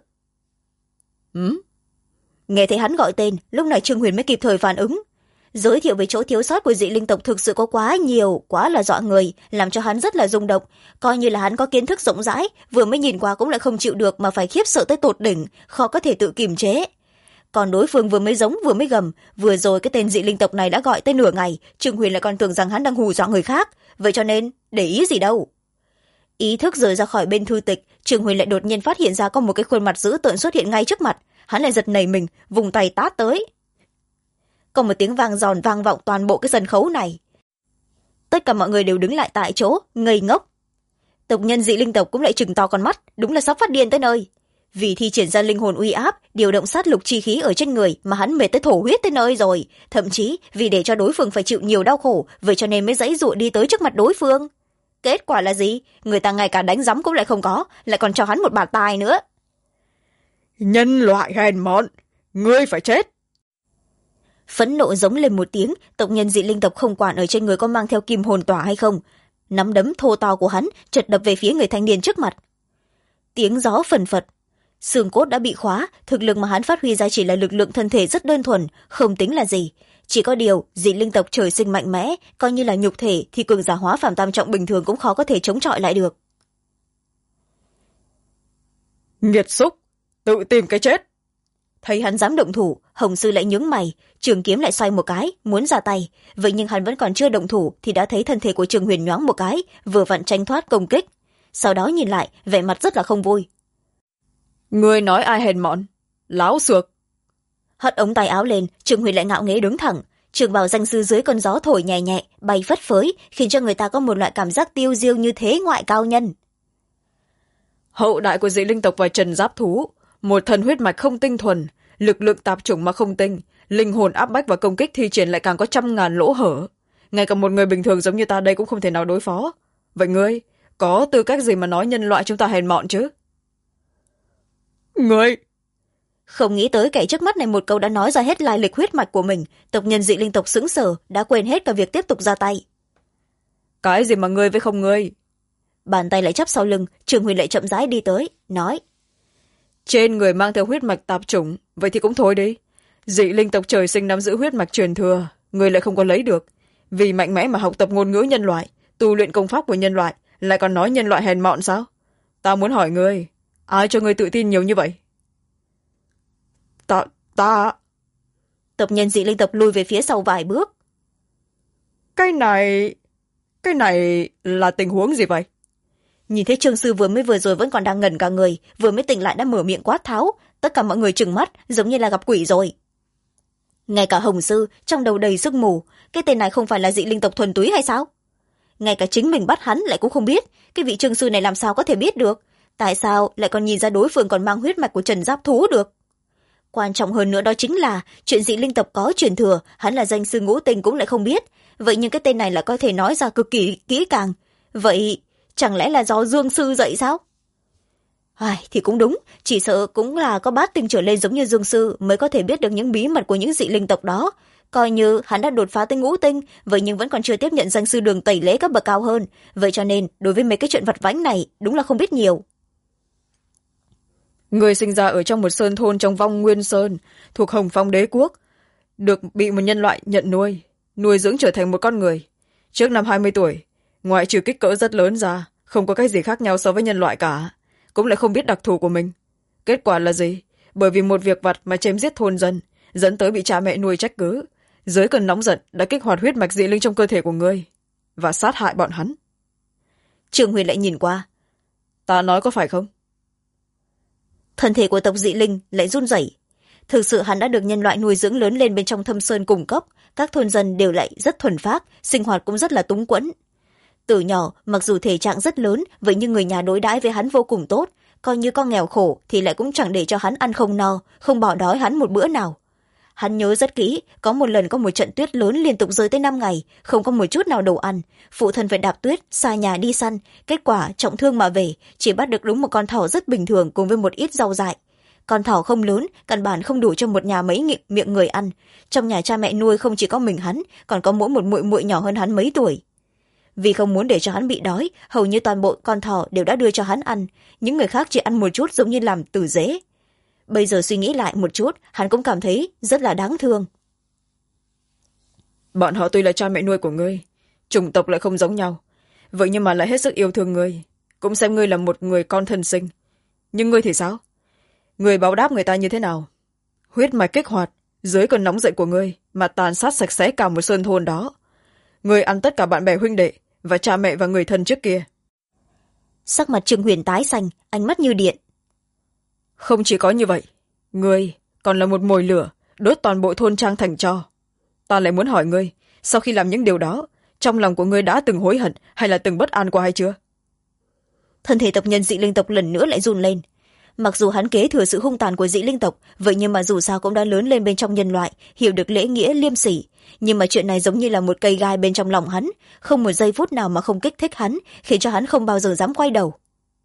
Nghe thấy hắn gọi tên, lúc này Trương Huyền mới kịp thời phản ứng. Giới thiệu về chỗ thiếu sót của dị linh tộc thực sự có quá nhiều, quá là dọa người, làm cho hắn rất là rung động. Coi như là hắn có kiến thức rộng rãi, vừa mới nhìn qua cũng lại không chịu được mà phải khiếp sợ tới tột đỉnh, khó có thể tự kiềm chế. Còn đối phương vừa mới giống vừa mới gầm, vừa rồi cái tên dị linh tộc này đã gọi tới nửa ngày, Trương Huyền lại còn tưởng rằng hắn đang hù dọa người khác, vậy cho nên để ý gì đâu. Ý thức rời ra khỏi bên thư tịch, Trương Huyền lại đột nhiên phát hiện ra có một cái khuôn mặt dữ tợn xuất hiện ngay trước mặt, hắn lại giật nảy mình, vùng tay tát tới. Có một tiếng vang giòn vang vọng toàn bộ cái sân khấu này. Tất cả mọi người đều đứng lại tại chỗ, ngây ngốc. Tộc nhân dị linh tộc cũng lại trừng to con mắt, đúng là sắp phát điên tới nơi. Vì thi triển ra linh hồn uy áp, điều động sát lục chi khí ở trên người mà hắn mệt tới thổ huyết tới nơi rồi. Thậm chí vì để cho đối phương phải chịu nhiều đau khổ, vậy cho nên mới giãy giụa đi tới trước mặt đối phương. Kết quả là gì? Người ta ngay cả đánh giấm cũng lại không có, lại còn cho hắn một bạt tai nữa. Nhân loại hèn mọn! Ngươi phải chết! Phẫn nộ giống lên một tiếng, tộc nhân dị linh tộc không quản ở trên người có mang theo kim hồn tỏa hay không. Nắm đấm thô to của hắn chợt đập về phía người thanh niên trước mặt. Tiếng gió phần phật. Xương cốt đã bị khóa, thực lực mà hắn phát huy ra chỉ là lực lượng thân thể rất đơn thuần, không tính là gì. Chỉ có điều, dị linh tộc trời sinh mạnh mẽ, coi như là nhục thể thì cường giả hóa phàm tam trọng bình thường cũng khó có thể chống chọi lại được. Nghiệt xúc! Tự tìm cái chết! Thấy hắn dám động thủ, Hồng sư lại nhướng mày, trường kiếm lại xoay một cái, muốn ra tay. Vậy nhưng hắn vẫn còn chưa động thủ thì đã thấy thân thể của Trương Huyền nhoáng một cái, vừa vặn tránh thoát công kích. Sau đó nhìn lại, vẻ mặt rất là không vui. Ngươi nói ai hèn mọn? Láo xược! Hất ống tay áo lên, Trương Huyền lại ngạo nghễ đứng thẳng. Trường bào danh sư dưới con gió thổi nhẹ nhẹ, bay phất phới, khiến cho người ta có một loại cảm giác tiêu diêu như thế ngoại cao nhân. Hậu đại của dị linh tộc và trần giáp thú, một thần huyết mạch không tinh thuần, lực lượng tạp chủng mà không tinh, linh hồn áp bách và công kích thi triển lại càng có 100.000 lỗ hở. Ngay cả một người bình thường giống như ta đây cũng không thể nào đối phó. Vậy ngươi có tư cách gì mà nói nhân loại chúng ta hèn mọn chứ? Ngươi! Không nghĩ tới kẻ trước mắt này một câu đã nói ra hết lai lịch huyết mạch của mình, tộc nhân dị linh tộc sững sờ, đã quên hết cả việc tiếp tục ra tay. Cái gì mà ngươi với không ngươi? Bàn tay lại chắp sau lưng, Trường Huyền lại chậm rãi đi tới, nói: trên người mang theo huyết mạch tạp chủng, vậy thì cũng thôi đi. Dị linh tộc trời sinh nắm giữ huyết mạch truyền thừa, người lại không có lấy được. Vì mạnh mẽ mà học tập ngôn ngữ nhân loại, tu luyện công pháp của nhân loại, lại còn nói nhân loại hèn mọn sao? Ta muốn hỏi ngươi, ai cho ngươi tự tin nhiều như vậy? Ta... Tộc nhân dị linh tộc lùi về phía sau vài bước. Cái này là tình huống gì vậy? Nhìn thấy Trương Sư vừa rồi vẫn còn đang ngẩn cả người, vừa mới tỉnh lại đã mở miệng quát tháo. Tất cả mọi người trừng mắt, giống như là gặp quỷ rồi. Ngay cả Hồng Sư trong đầu đầy sức mù, cái tên này không phải là dị linh tộc thuần túy hay sao? Ngay cả chính mình bắt hắn lại cũng không biết, cái vị Trương Sư này làm sao có thể biết được? Tại sao lại còn nhìn ra đối phương còn mang huyết mạch của Trần Giáp Thú được? Quan trọng hơn nữa đó chính là chuyện dị linh tộc có truyền thừa, hắn là danh sư ngũ tình cũng lại không biết. Vậy nhưng cái tên này là có thể nói ra cực kỳ kỹ càng. Vậy chẳng lẽ là do Dương Sư dạy sao? Thì cũng đúng, chỉ sợ cũng là có bát tinh trở lên giống như Dương Sư mới có thể biết được những bí mật của những dị linh tộc đó. Coi như hắn đã đột phá tới ngũ tinh, vậy nhưng vẫn còn chưa tiếp nhận danh sư đường tẩy lễ các bậc cao hơn. Vậy cho nên đối với mấy cái chuyện vặt vãnh này đúng là không biết nhiều. Người sinh ra ở trong một sơn thôn trong Vong Nguyên Sơn, thuộc Hồng Phong Đế Quốc, được bị một nhân loại nhận nuôi dưỡng trở thành một con người. Trước năm 20 tuổi, ngoại trừ kích cỡ rất lớn ra, không có cái gì khác nhau so với nhân loại cả, cũng lại không biết đặc thù của mình. Kết quả là gì? Bởi vì một việc vặt mà chém giết thôn dân, dẫn tới bị cha mẹ nuôi trách cứ. Dưới cơn nóng giận đã kích hoạt huyết mạch dị linh trong cơ thể của ngươi và sát hại bọn hắn. Trương Huyền lại nhìn qua. Ta nói có phải không? Thân thể của tộc dị linh lại run rẩy. Thực sự hắn đã được nhân loại nuôi dưỡng lớn lên bên trong thâm sơn cung cấp, các thôn dân đều lại rất thuần phác, sinh hoạt cũng rất là túng quẫn. Từ nhỏ, mặc dù thể trạng rất lớn, vậy nhưng người nhà đối đãi với hắn vô cùng tốt, coi như con nghèo khổ thì lại cũng chẳng để cho hắn ăn không no, không bỏ đói hắn một bữa nào. Hắn nhớ rất kỹ, có một lần có một trận tuyết lớn liên tục rơi tới 5 ngày, không có một chút nào đồ ăn. Phụ thân phải đạp tuyết, xa nhà đi săn, kết quả trọng thương mà về, chỉ bắt được đúng một con thỏ rất bình thường cùng với một ít rau dại. Con thỏ không lớn, căn bản không đủ cho một nhà mấy miệng người ăn. Trong nhà cha mẹ nuôi không chỉ có mình hắn, còn có mỗi một muội muội nhỏ hơn hắn mấy tuổi. Vì không muốn để cho hắn bị đói, hầu như toàn bộ con thỏ đều đã đưa cho hắn ăn, những người khác chỉ ăn một chút giống như làm tử dế. Bây giờ suy nghĩ lại một chút, hắn cũng cảm thấy rất là đáng thương. Bọn họ tuy là cha mẹ nuôi của ngươi, chủng tộc lại không giống nhau, vậy nhưng mà lại hết sức yêu thương ngươi, cũng xem ngươi là một người con thân sinh. Nhưng ngươi thì sao? Ngươi báo đáp người ta như thế nào? Huyết mạch kích hoạt, dưới cơn nóng giận của ngươi mà tàn sát sạch sẽ cả một sơn thôn đó. Ngươi ăn tất cả bạn bè huynh đệ và cha mẹ và người thân trước kia. Sắc mặt Trương Huyền tái xanh, ánh mắt như điện. Không chỉ có như vậy, ngươi còn là một mồi lửa, đốt toàn bộ thôn trang thành tro. Ta lại muốn hỏi ngươi, sau khi làm những điều đó, trong lòng của ngươi đã từng hối hận hay là từng bất an qua hay chưa? Thân thể tộc nhân dị linh tộc lần nữa lại run lên. Mặc dù hắn kế thừa sự hung tàn của dị linh tộc, vậy nhưng mà dù sao cũng đã lớn lên bên trong nhân loại, hiểu được lễ nghĩa liêm sỉ. Nhưng mà chuyện này giống như là một cây gai bên trong lòng hắn, không một giây phút nào mà không kích thích hắn, khiến cho hắn không bao giờ dám quay đầu.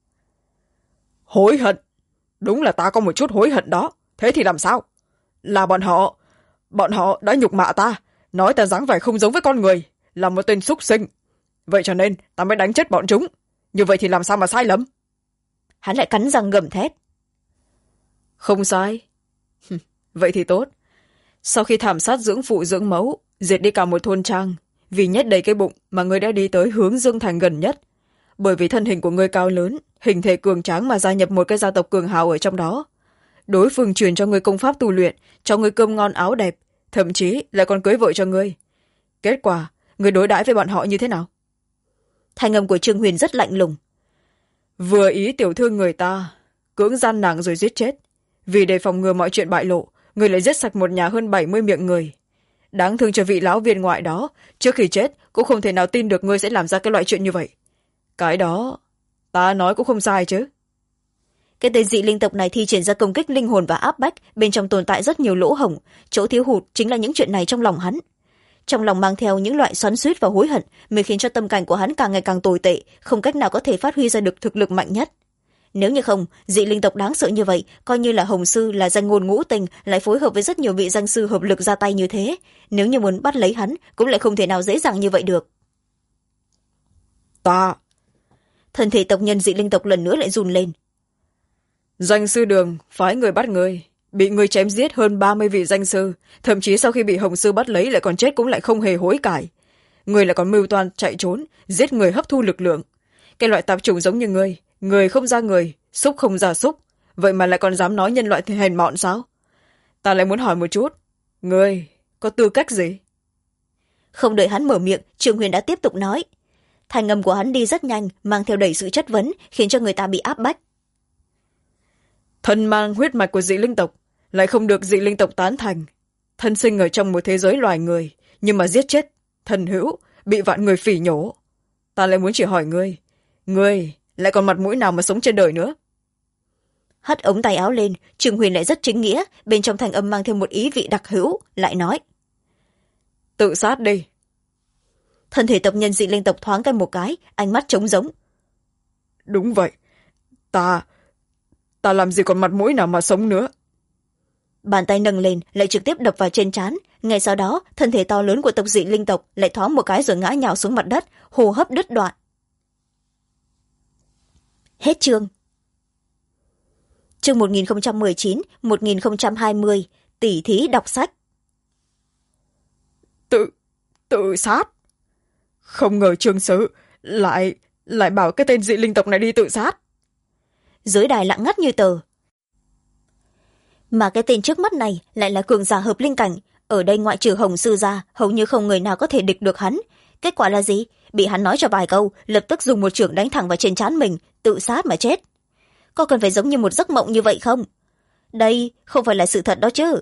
Hối hận? Đúng là ta có một chút hối hận đó. Thế thì làm sao? Là bọn họ đã nhục mạ ta, nói ta dáng vẻ không giống với con người, là một tên súc sinh. Vậy cho nên ta mới đánh chết bọn chúng. Như vậy thì làm sao mà sai lầm? Hắn lại cắn răng gầm thét. Không sai. Vậy thì tốt. Sau khi thảm sát dưỡng phụ dưỡng mẫu, diệt đi cả một thôn trang, vì nhét đầy cái bụng mà ngươi đã đi tới hướng Dương Thành gần nhất. Bởi vì thân hình của ngươi cao lớn, hình thể cường tráng mà gia nhập một cái gia tộc cường hào ở trong đó. Đối phương truyền cho ngươi công pháp tu luyện, cho ngươi cơm ngon áo đẹp, thậm chí lại còn cưới vợ cho ngươi. Kết quả, ngươi đối đãi với bọn họ như thế nào? Thanh âm của Trương Huyền rất lạnh lùng. Vừa ý tiểu thư người ta, cưỡng gian nàng rồi giết chết. Vì để phòng ngừa mọi chuyện bại lộ, ngươi lại giết sạch một nhà hơn 70 miệng người. Đáng thương cho vị lão viên ngoại đó, trước khi chết cũng không thể nào tin được ngươi sẽ làm ra cái loại chuyện như vậy. Cái đó ta nói cũng không sai chứ. Cái tên dị linh tộc này thi triển ra công kích linh hồn và áp bách, bên trong tồn tại rất nhiều lỗ hổng, chỗ thiếu hụt chính là những chuyện này trong lòng hắn. Trong lòng mang theo những loại xoắn xuýt và hối hận, mới khiến cho tâm cảnh của hắn càng ngày càng tồi tệ, không cách nào có thể phát huy ra được thực lực mạnh nhất. Nếu như không, dị linh tộc đáng sợ như vậy, coi như là Hồng Sư là danh ngôn ngũ tình, lại phối hợp với rất nhiều vị danh sư hợp lực ra tay như thế, nếu như muốn bắt lấy hắn, cũng lại không thể nào dễ dàng như vậy được. Ta... Thân thể tộc nhân dị linh tộc lần nữa lại run lên. danh sư đường phái người bắt người, bị người chém giết hơn 30 vị danh sư, thậm chí sau khi bị hồng sư bắt lấy lại còn chết cũng lại không hề hối cải. Người lại còn mưu toan chạy trốn, giết người hấp thu lực lượng. Cái loại tạp chủng giống như người không ra người, xúc không ra xúc, vậy mà lại còn dám nói nhân loại thì hèn mọn sao? Ta lại muốn hỏi một chút, người có tư cách gì? Không đợi hắn mở miệng, Trương Huyền đã tiếp tục nói. Thanh âm của hắn đi rất nhanh, mang theo đầy sự chất vấn, khiến cho người ta bị áp bách. Thân mang huyết mạch của dị linh tộc, lại không được dị linh tộc tán thành. Thân sinh ở trong một thế giới loài người, nhưng mà giết chết thần hữu, bị vạn người phỉ nhổ. Ta lại muốn chỉ hỏi ngươi lại còn mặt mũi nào mà sống trên đời nữa? Hất ống tay áo lên, Trương Huyền lại rất chính nghĩa, bên trong thanh âm mang theo một ý vị đặc hữu, lại nói. Tự sát đi. Thân thể tộc nhân dị linh tộc thoáng cái một cái, ánh mắt trống rỗng. Đúng vậy, ta làm gì còn mặt mũi nào mà sống nữa? Bàn tay nâng lên, lại trực tiếp đập vào trên trán. Ngay sau đó, thân thể to lớn của tộc dị linh tộc lại thoáng một cái rồi ngã nhào xuống mặt đất, hô hấp đứt đoạn. Hết chương. Chương 1019-1020, tỉ thí đọc sách. Tự sát? Không ngờ Trương Sứ lại bảo cái tên dị linh tộc này đi tự sát. Dưới đài lặng ngắt như tờ. Mà cái tên trước mắt này lại là cường giả hợp linh cảnh. Ở đây ngoại trừ Hồng Sư ra, hầu như không người nào có thể địch được hắn. Kết quả là gì? Bị hắn nói cho vài câu, lập tức dùng một chưởng đánh thẳng vào trên trán mình, tự sát mà chết. Có cần phải giống như một giấc mộng như vậy không? Đây không phải là sự thật đó chứ.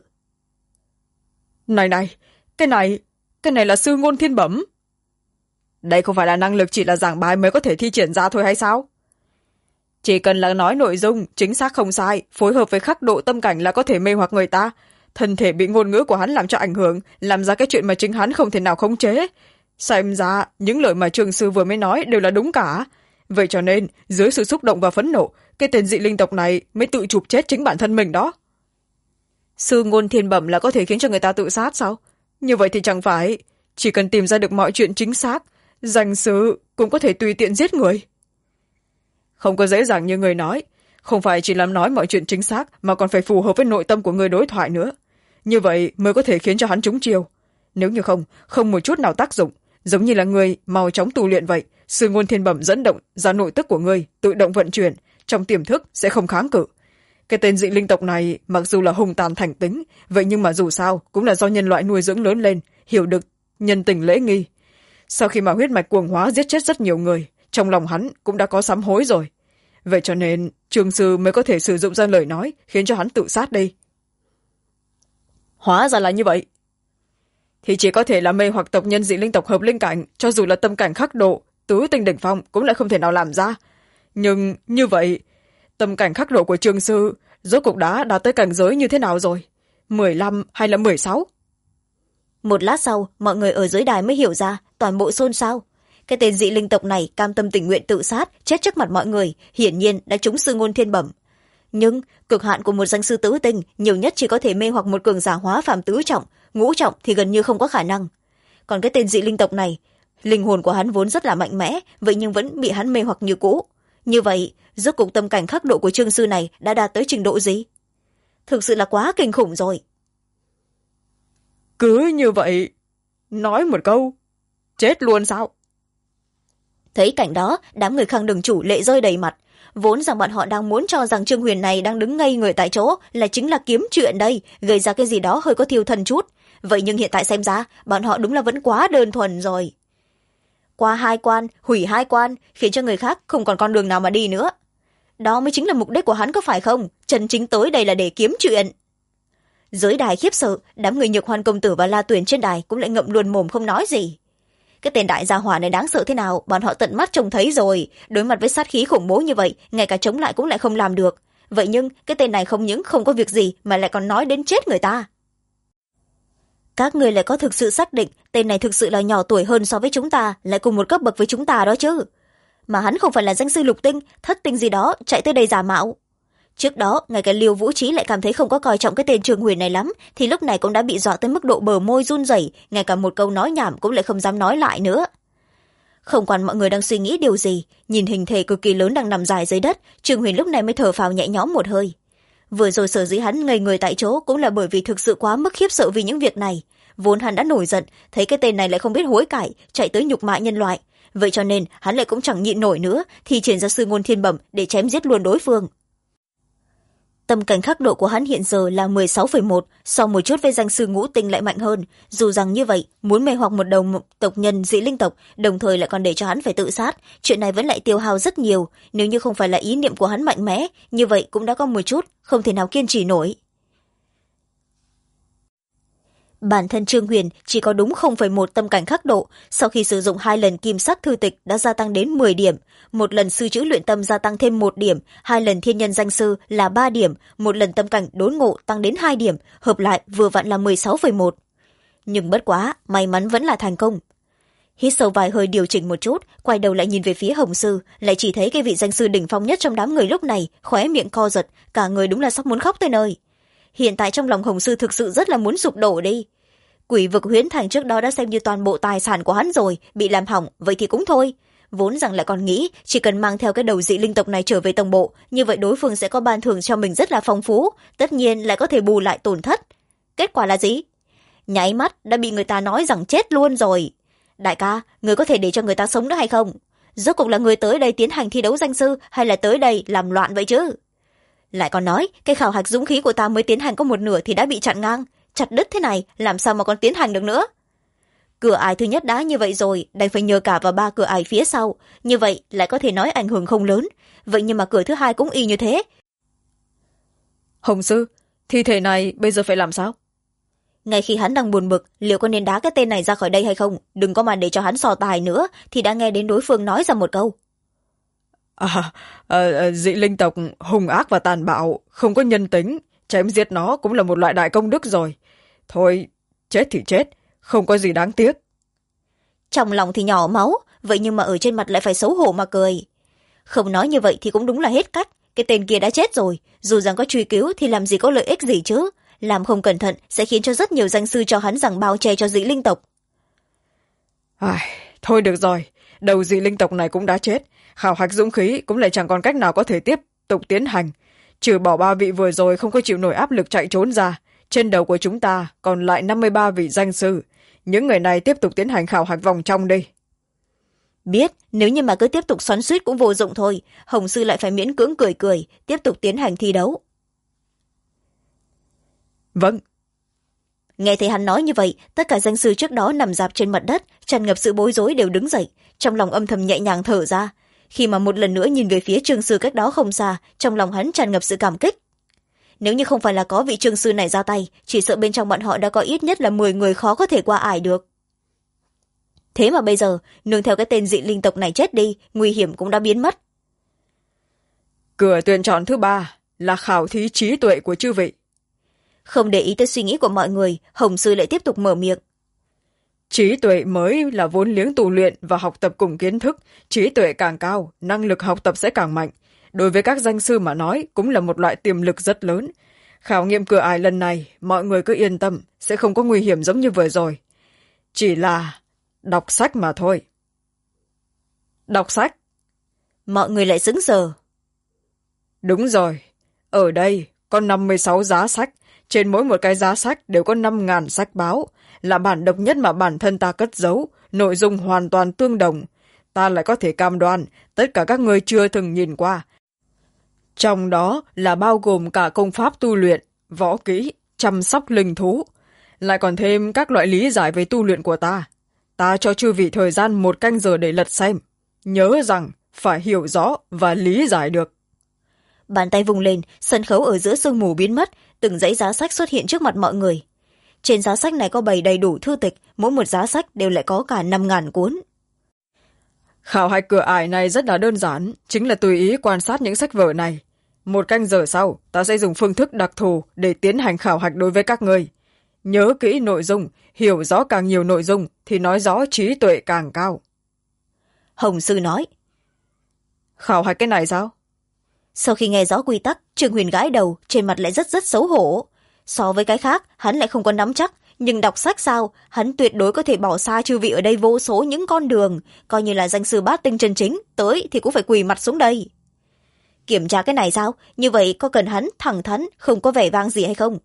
Này, cái này là sư ngôn thiên bẩm. Đây không phải là năng lực chỉ là giảng bài mới có thể thi triển ra thôi hay sao? Chỉ cần là nói nội dung chính xác không sai, phối hợp với khắc độ tâm cảnh là có thể mê hoặc người ta. Thân thể bị ngôn ngữ của hắn làm cho ảnh hưởng, làm ra cái chuyện mà chính hắn không thể nào khống chế. Xem ra những lời mà Trường Sư vừa mới nói đều là đúng cả. Vậy cho nên dưới sự xúc động và phẫn nộ, cái tên dị linh tộc này mới tự chụp chết chính bản thân mình đó. Sư ngôn thiên bẩm là có thể khiến cho người ta tự sát sao? Như vậy thì chẳng phải chỉ cần tìm ra được mọi chuyện chính xác, danh sư cũng có thể tùy tiện giết người. Không có dễ dàng như người nói, không phải chỉ làm nói mọi chuyện chính xác mà còn phải phù hợp với nội tâm của người đối thoại nữa. Như vậy mới có thể khiến cho hắn trúng chiêu. Nếu như không một chút nào tác dụng, giống như là người mau chóng tu luyện vậy, sư ngôn thiên bẩm dẫn động ra nội tức của người tự động vận chuyển, trong tiềm thức sẽ không kháng cự. Cái tên dị linh tộc này mặc dù là hung tàn thành tính, vậy nhưng mà dù sao cũng là do nhân loại nuôi dưỡng lớn lên, hiểu được nhân tình lễ nghi. Sau khi mà huyết mạch cuồng hóa giết chết rất nhiều người, trong lòng hắn cũng đã có sám hối rồi. Vậy cho nên Trường Sư mới có thể sử dụng ra lời nói khiến cho hắn tự sát đi. Hóa ra là như vậy. Thì chỉ có thể là mê hoặc tộc nhân dị linh tộc hợp linh cảnh, cho dù là tâm cảnh khắc độ, tứ tinh đỉnh phong cũng lại không thể nào làm ra. Nhưng như vậy, tâm cảnh khắc độ của Trường Sư rốt cuộc đã đạt tới cảnh giới như thế nào rồi? 15 hay là 16? Một lát sau, mọi người ở dưới đài mới hiểu ra, toàn bộ xôn xao. Cái tên dị linh tộc này cam tâm tình nguyện tự sát, chết trước mặt mọi người, hiển nhiên đã trúng sư ngôn thiên bẩm. Nhưng cực hạn của một danh sư tứ tinh nhiều nhất chỉ có thể mê hoặc một cường giả hóa phàm tứ trọng, ngũ trọng thì gần như không có khả năng. Còn cái tên dị linh tộc này, linh hồn của hắn vốn rất là mạnh mẽ, vậy nhưng vẫn bị hắn mê hoặc như cũ. Như vậy, rốt cuộc tâm cảnh khắc độ của Trương Sư này đã đạt tới trình độ gì? Thực sự là quá kinh khủng rồi. Cứ như vậy, nói một câu, chết luôn sao? Thấy cảnh đó, đám người Khang Đường chủ lệ rơi đầy mặt. Vốn rằng bọn họ đang muốn cho rằng Trương Huyền này đang đứng ngây người tại chỗ là chính là kiếm chuyện đây, gây ra cái gì đó hơi có thiêu thần chút. Vậy nhưng hiện tại xem ra, bọn họ đúng là vẫn quá đơn thuần rồi. Qua 2 quan, hủy 2 quan, khiến cho người khác không còn con đường nào mà đi nữa. Đó mới chính là mục đích của hắn có phải không? Chân chính tới đây là để kiếm chuyện. Dưới đài khiếp sợ, đám người Nhược Hoan công tử và La Tuyền trên đài cũng lại ngậm luôn mồm không nói gì. Cái tên đại gia hỏa này đáng sợ thế nào, bọn họ tận mắt trông thấy rồi. Đối mặt với sát khí khủng bố như vậy, ngay cả chống lại cũng lại không làm được. Vậy nhưng cái tên này không những không có việc gì mà lại còn nói đến chết người ta. Các người lại có thực sự xác định tên này thực sự là nhỏ tuổi hơn so với chúng ta, lại cùng một cấp bậc với chúng ta đó chứ? Mà hắn không phải là danh sư lục tinh, thất tinh gì đó chạy tới đây giả mạo. Trước đó, ngay cả Liêu Vũ Trí lại cảm thấy không có coi trọng cái tên Trường Huyền này lắm, thì lúc này cũng đã bị dọa tới mức độ bờ môi run rẩy, ngay cả một câu nói nhảm cũng lại không dám nói lại nữa. Không quản mọi người đang suy nghĩ điều gì, nhìn hình thể cực kỳ lớn đang nằm dài dưới đất, Trương Huyền lúc này mới thở phào nhẹ nhõm một hơi. Vừa rồi sở dĩ hắn ngây người tại chỗ cũng là bởi vì thực sự quá mức khiếp sợ vì những việc này. Vốn hắn đã nổi giận, thấy cái tên này lại không biết hối cải, chạy tới nhục mạ nhân loại. Vậy cho nên hắn lại cũng chẳng nhịn nổi nữa, thì triển ra sư ngôn thiên bẩm để chém giết luôn đối phương. Tâm cảnh khắc độ của hắn hiện giờ là 16,1, so một chút với danh sư ngũ tinh lại mạnh hơn. Dù rằng như vậy, muốn mê hoặc một đầu tộc nhân dị linh tộc, đồng thời lại còn để cho hắn phải tự sát, chuyện này vẫn lại tiêu hao rất nhiều. Nếu như không phải là ý niệm của hắn mạnh mẽ, như vậy cũng đã có một chút, không thể nào kiên trì nổi. Bản thân Trương Huyền chỉ có đúng 0,1 tâm cảnh khắc độ, sau khi sử dụng 2 lần kim sắc thư tịch đã gia tăng đến 10 điểm, một lần sư chữ luyện tâm gia tăng thêm 1 điểm, 2 lần thiên nhân danh sư là 3 điểm, một lần tâm cảnh đốn ngộ tăng đến 2 điểm, hợp lại vừa vặn là 16,1. Nhưng bất quá, may mắn vẫn là thành công. Hít sâu vài hơi điều chỉnh một chút, quay đầu lại nhìn về phía Hồng Sư, lại chỉ thấy cái vị danh sư đỉnh phong nhất trong đám người lúc này, khóe miệng co giật, cả người đúng là sắp muốn khóc tới nơi. Hiện tại trong lòng Hồng Sư thực sự rất là muốn sụp đổ đi. Quỷ vực huyễn thành trước đó đã xem như toàn bộ tài sản của hắn rồi, bị làm hỏng, vậy thì cũng thôi. Vốn rằng lại còn nghĩ, chỉ cần mang theo cái đầu dị linh tộc này trở về tổng bộ, như vậy đối phương sẽ có ban thưởng cho mình rất là phong phú, tất nhiên lại có thể bù lại tổn thất. Kết quả là gì? Nháy mắt đã bị người ta nói rằng chết luôn rồi. Đại ca, người có thể để cho người ta sống nữa hay không? Rốt cuộc là người tới đây tiến hành thi đấu danh sư hay là tới đây làm loạn vậy chứ? Lại còn nói, cái khảo hạch dũng khí của ta mới tiến hành có một nửa thì đã bị chặn ngang. Chặt đứt thế này, làm sao mà còn tiến hành được nữa? Cửa ải thứ nhất đã như vậy rồi, đành phải nhờ cả vào 3 cửa ải phía sau. Như vậy lại có thể nói ảnh hưởng không lớn. Vậy nhưng mà cửa thứ hai cũng y như thế. Hồng Sư, thi thể này bây giờ phải làm sao? Ngay khi hắn đang buồn bực, liệu có nên đá cái tên này ra khỏi đây hay không? Đừng có mà để cho hắn so tài nữa, thì đã nghe đến đối phương nói ra một câu. Dị linh tộc hung ác và tàn bạo, không có nhân tính. Chém giết nó cũng là một loại đại công đức rồi. Thôi, chết thì chết, không có gì đáng tiếc. Trong lòng thì nhỏ máu, vậy nhưng mà ở trên mặt lại phải xấu hổ mà cười. Không nói như vậy thì cũng đúng là hết cách. Cái tên kia đã chết rồi, dù rằng có truy cứu thì làm gì có lợi ích gì chứ. Làm không cẩn thận sẽ khiến cho rất nhiều danh sư cho hắn rằng bao che cho dị linh tộc. Thôi được rồi, đầu dị linh tộc này cũng đã chết. Khảo hạch dũng khí cũng lại chẳng còn cách nào có thể tiếp tục tiến hành. Trừ bỏ 3 vị vừa rồi không có chịu nổi áp lực chạy trốn ra, trên đầu của chúng ta còn lại 53 vị danh sư. Những người này tiếp tục tiến hành khảo hạch vòng trong đi. Biết, nếu như mà cứ tiếp tục xoắn xuýt cũng vô dụng thôi. Hồng Sư lại phải miễn cưỡng cười cười, tiếp tục tiến hành thi đấu. Vâng. Nghe thấy hắn nói như vậy, tất cả danh sư trước đó nằm rạp trên mặt đất, tràn ngập sự bối rối đều đứng dậy, trong lòng âm thầm nhẹ nhàng thở ra. Khi mà một lần nữa nhìn về phía Trương sư cách đó không xa, trong lòng hắn tràn ngập sự cảm kích. Nếu như không phải là có vị Trương sư này ra tay, chỉ sợ bên trong bọn họ đã có ít nhất là 10 người khó có thể qua ải được. Thế mà bây giờ, nương theo cái tên dị linh tộc này chết đi, nguy hiểm cũng đã biến mất. Cửa tuyển chọn thứ 3 là khảo thí trí tuệ của chư vị. Không để ý tới suy nghĩ của mọi người, Hồng Sư lại tiếp tục mở miệng. Trí tuệ mới là vốn liếng tu luyện và học tập cùng kiến thức. Trí tuệ càng cao, năng lực học tập sẽ càng mạnh. Đối với các danh sư mà nói, cũng là một loại tiềm lực rất lớn. Khảo nghiệm cửa ải lần này, mọi người cứ yên tâm, sẽ không có nguy hiểm giống như vừa rồi. Chỉ là đọc sách mà thôi. Đọc sách? Mọi người lại sững sờ. Đúng rồi, ở đây có 56 giá sách. Trên mỗi một cái giá sách đều có 5.000 sách báo, là bản độc nhất mà bản thân ta cất giấu, nội dung hoàn toàn tương đồng. Ta lại có thể cam đoan tất cả các người chưa từng nhìn qua. Trong đó là bao gồm cả công pháp tu luyện, võ kỹ, chăm sóc linh thú, lại còn thêm các loại lý giải về tu luyện của ta. Ta cho chư vị thời gian 1 canh giờ để lật xem. Nhớ rằng phải hiểu rõ và lý giải được. Bàn tay vùng lên, sân khấu ở giữa sương mù biến mất, từng dãy giá sách xuất hiện trước mặt mọi người. Trên giá sách này có bày đầy đủ thư tịch, mỗi một giá sách đều lại có cả 5.000 cuốn. Khảo hạch cửa ải này rất là đơn giản, chính là tùy ý quan sát những sách vở này. 1 canh giờ sau, ta sẽ dùng phương thức đặc thù để tiến hành khảo hạch đối với các người. Nhớ kỹ nội dung, hiểu rõ càng nhiều nội dung thì nói rõ trí tuệ càng cao. Hồng Sư nói. Khảo hạch cái này sao? Sau khi nghe rõ quy tắc, Trương Huyền gãi đầu, trên mặt lại rất xấu hổ. So với cái khác, hắn lại không có nắm chắc, nhưng đọc sách sao, hắn tuyệt đối có thể bỏ xa chư vị ở đây vô số những con đường, coi như là danh sư bát tinh chân chính, tới thì cũng phải quỳ mặt xuống đây. Kiểm tra cái này sao? Như vậy có cần hắn thẳng thắn, không có vẻ vang gì hay không?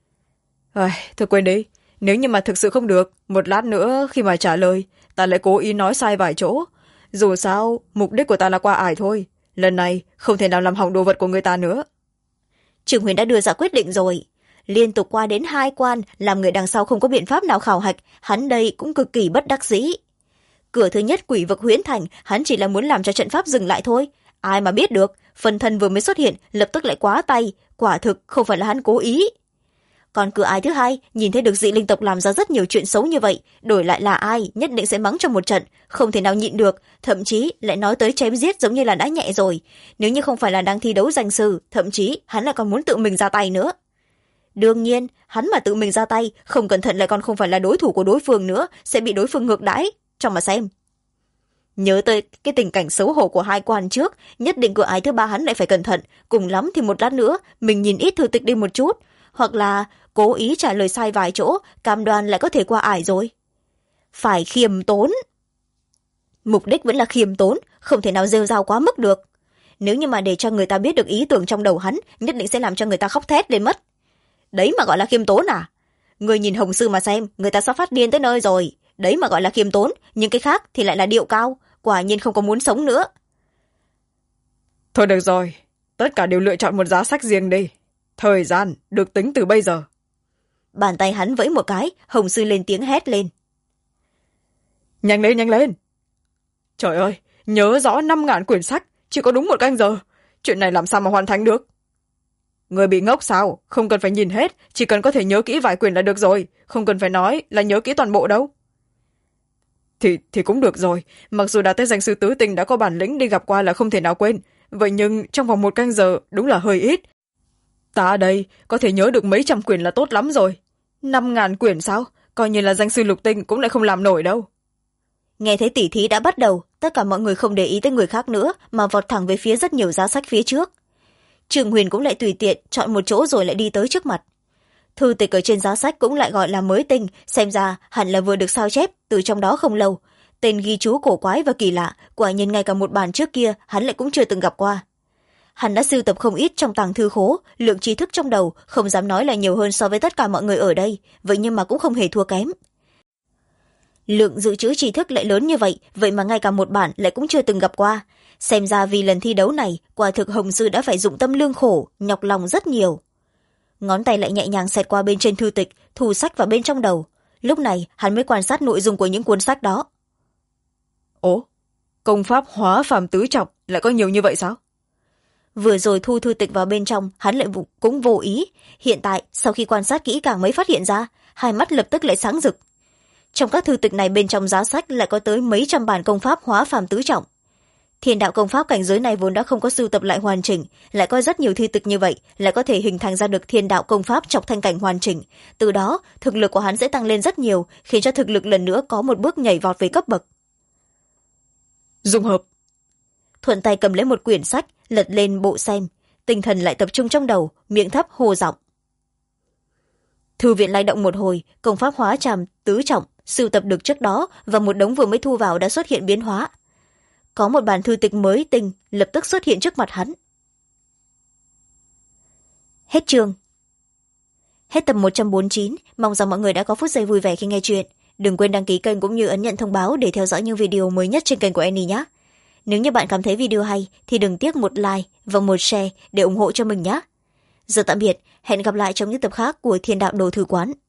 Thôi quên đi, nếu như mà thực sự không được, một lát nữa khi mà trả lời, ta lại cố ý nói sai vài chỗ. Dù sao, mục đích của ta là qua ải thôi. Lần này, không thể nào làm hỏng đồ vật của người ta nữa. Trường Huyền đã đưa ra quyết định rồi. Liên tục qua đến 2 quan, làm người đằng sau không có biện pháp nào khảo hạch, hắn đây cũng cực kỳ bất đắc dĩ. Cửa thứ nhất Quỷ Vực Huyễn Thành, hắn chỉ là muốn làm cho trận pháp dừng lại thôi. Ai mà biết được, phần thân vừa mới xuất hiện, lập tức lại quá tay, quả thực không phải là hắn cố ý. Còn cửa ải thứ hai, nhìn thấy được dị linh tộc làm ra rất nhiều chuyện xấu như vậy, đổi lại là ai, nhất định sẽ mắng trong một trận, không thể nào nhịn được, thậm chí lại nói tới chém giết giống như là đã nhẹ rồi. Nếu như không phải là đang thi đấu danh sư, thậm chí hắn lại còn muốn tự mình ra tay nữa. Đương nhiên, hắn mà tự mình ra tay, không cẩn thận lại còn không phải là đối thủ của đối phương nữa, sẽ bị đối phương ngược đãi. Cho mà xem. Nhớ tới cái tình cảnh xấu hổ của 2 quan trước, nhất định cửa ải thứ 3 hắn lại phải cẩn thận, cùng lắm thì một lát nữa, mình nhìn ít thư tịch đi một chút, hoặc là cố ý trả lời sai vài chỗ, cam đoan lại có thể qua ải rồi. Phải khiêm tốn. Mục đích vẫn là khiêm tốn, không thể nào rêu rao quá mức được. Nếu như mà để cho người ta biết được ý tưởng trong đầu hắn, nhất định sẽ làm cho người ta khóc thét lên mất. Đấy mà gọi là khiêm tốn à? Người nhìn Hồng Sư mà xem, người ta sắp phát điên tới nơi rồi. Đấy mà gọi là khiêm tốn, nhưng cái khác thì lại là điệu cao, quả nhiên không có muốn sống nữa. Thôi được rồi, tất cả đều lựa chọn một giá sách riêng đi. Thời gian được tính từ bây giờ. Bàn tay hắn vẫy một cái, Hồng Sư lên tiếng hét lên. Nhanh lên, nhanh lên. Trời ơi, nhớ rõ 5.000 quyển sách, chỉ có đúng 1 canh giờ. Chuyện này làm sao mà hoàn thành được? Người bị ngốc sao? Không cần phải nhìn hết, chỉ cần có thể nhớ kỹ vài quyển là được rồi. Không cần phải nói là nhớ kỹ toàn bộ đâu. Thì cũng được rồi, mặc dù đã tới danh sư tứ tình đã có bản lĩnh đi gặp qua là không thể nào quên. Vậy nhưng trong vòng 1 canh giờ đúng là hơi ít. Ta ở đây có thể nhớ được mấy trăm quyển là tốt lắm rồi. 5.000 quyển sao? Coi như là danh sư lục tinh cũng lại không làm nổi đâu. Nghe thấy tỉ thí đã bắt đầu, tất cả mọi người không để ý tới người khác nữa, mà vọt thẳng về phía rất nhiều giá sách phía trước. Trường Huyền cũng lại tùy tiện chọn một chỗ rồi lại đi tới trước mặt. Thư tịch ở trên giá sách cũng lại gọi là mới tinh, xem ra hẳn là vừa được sao chép từ trong đó không lâu. Tên ghi chú cổ quái và kỳ lạ, quả nhiên ngay cả một bản trước kia hắn lại cũng chưa từng gặp qua. Hắn đã sưu tập không ít trong tàng thư khố, lượng tri thức trong đầu không dám nói là nhiều hơn so với tất cả mọi người ở đây, vậy nhưng mà cũng không hề thua kém. Lượng dự trữ tri thức lại lớn như vậy, vậy mà ngay cả một bản lại cũng chưa từng gặp qua. Xem ra vì lần thi đấu này, quả thực Hồng Sư đã phải dụng tâm lương khổ, nhọc lòng rất nhiều. Ngón tay lại nhẹ nhàng xẹt qua bên trên thư tịch, thu sách vào bên trong đầu. Lúc này hắn mới quan sát nội dung của những cuốn sách đó. Ồ, công pháp hóa phàm tứ trọng lại có nhiều như vậy sao? Vừa rồi thu thư tịch vào bên trong, hắn lại cũng vô ý. Hiện tại, sau khi quan sát kỹ càng mới phát hiện ra, hai mắt lập tức lại sáng rực. Trong các thư tịch này bên trong giá sách lại có tới mấy trăm bản công pháp hóa phàm tứ trọng. Thiên đạo công pháp cảnh giới này vốn đã không có sưu tập lại hoàn chỉnh, lại có rất nhiều thư tịch như vậy, lại có thể hình thành ra được thiên đạo công pháp chọc thanh cảnh hoàn chỉnh. Từ đó, thực lực của hắn sẽ tăng lên rất nhiều, khiến cho thực lực lần nữa có một bước nhảy vọt về cấp bậc. Dung hợp. Thuận tay cầm lấy một quyển sách, lật lên bộ xem, tinh thần lại tập trung trong đầu, miệng thấp hô giọng. Thư viện lay động một hồi, công pháp hóa tràm tứ trọng sưu tập được trước đó và một đống vừa mới thu vào đã xuất hiện biến hóa. Có một bản thư tịch mới tinh lập tức xuất hiện trước mặt hắn. Hết chương. Hết tập 149, mong rằng mọi người đã có phút giây vui vẻ khi nghe chuyện. Đừng quên đăng ký kênh cũng như ấn nhận thông báo để theo dõi những video mới nhất trên kênh của Annie nhé. Nếu như bạn cảm thấy video hay thì đừng tiếc một like và một share để ủng hộ cho mình nhé. Giờ tạm biệt, hẹn gặp lại trong những tập khác của Thiên Đạo Đồ Thư Quán.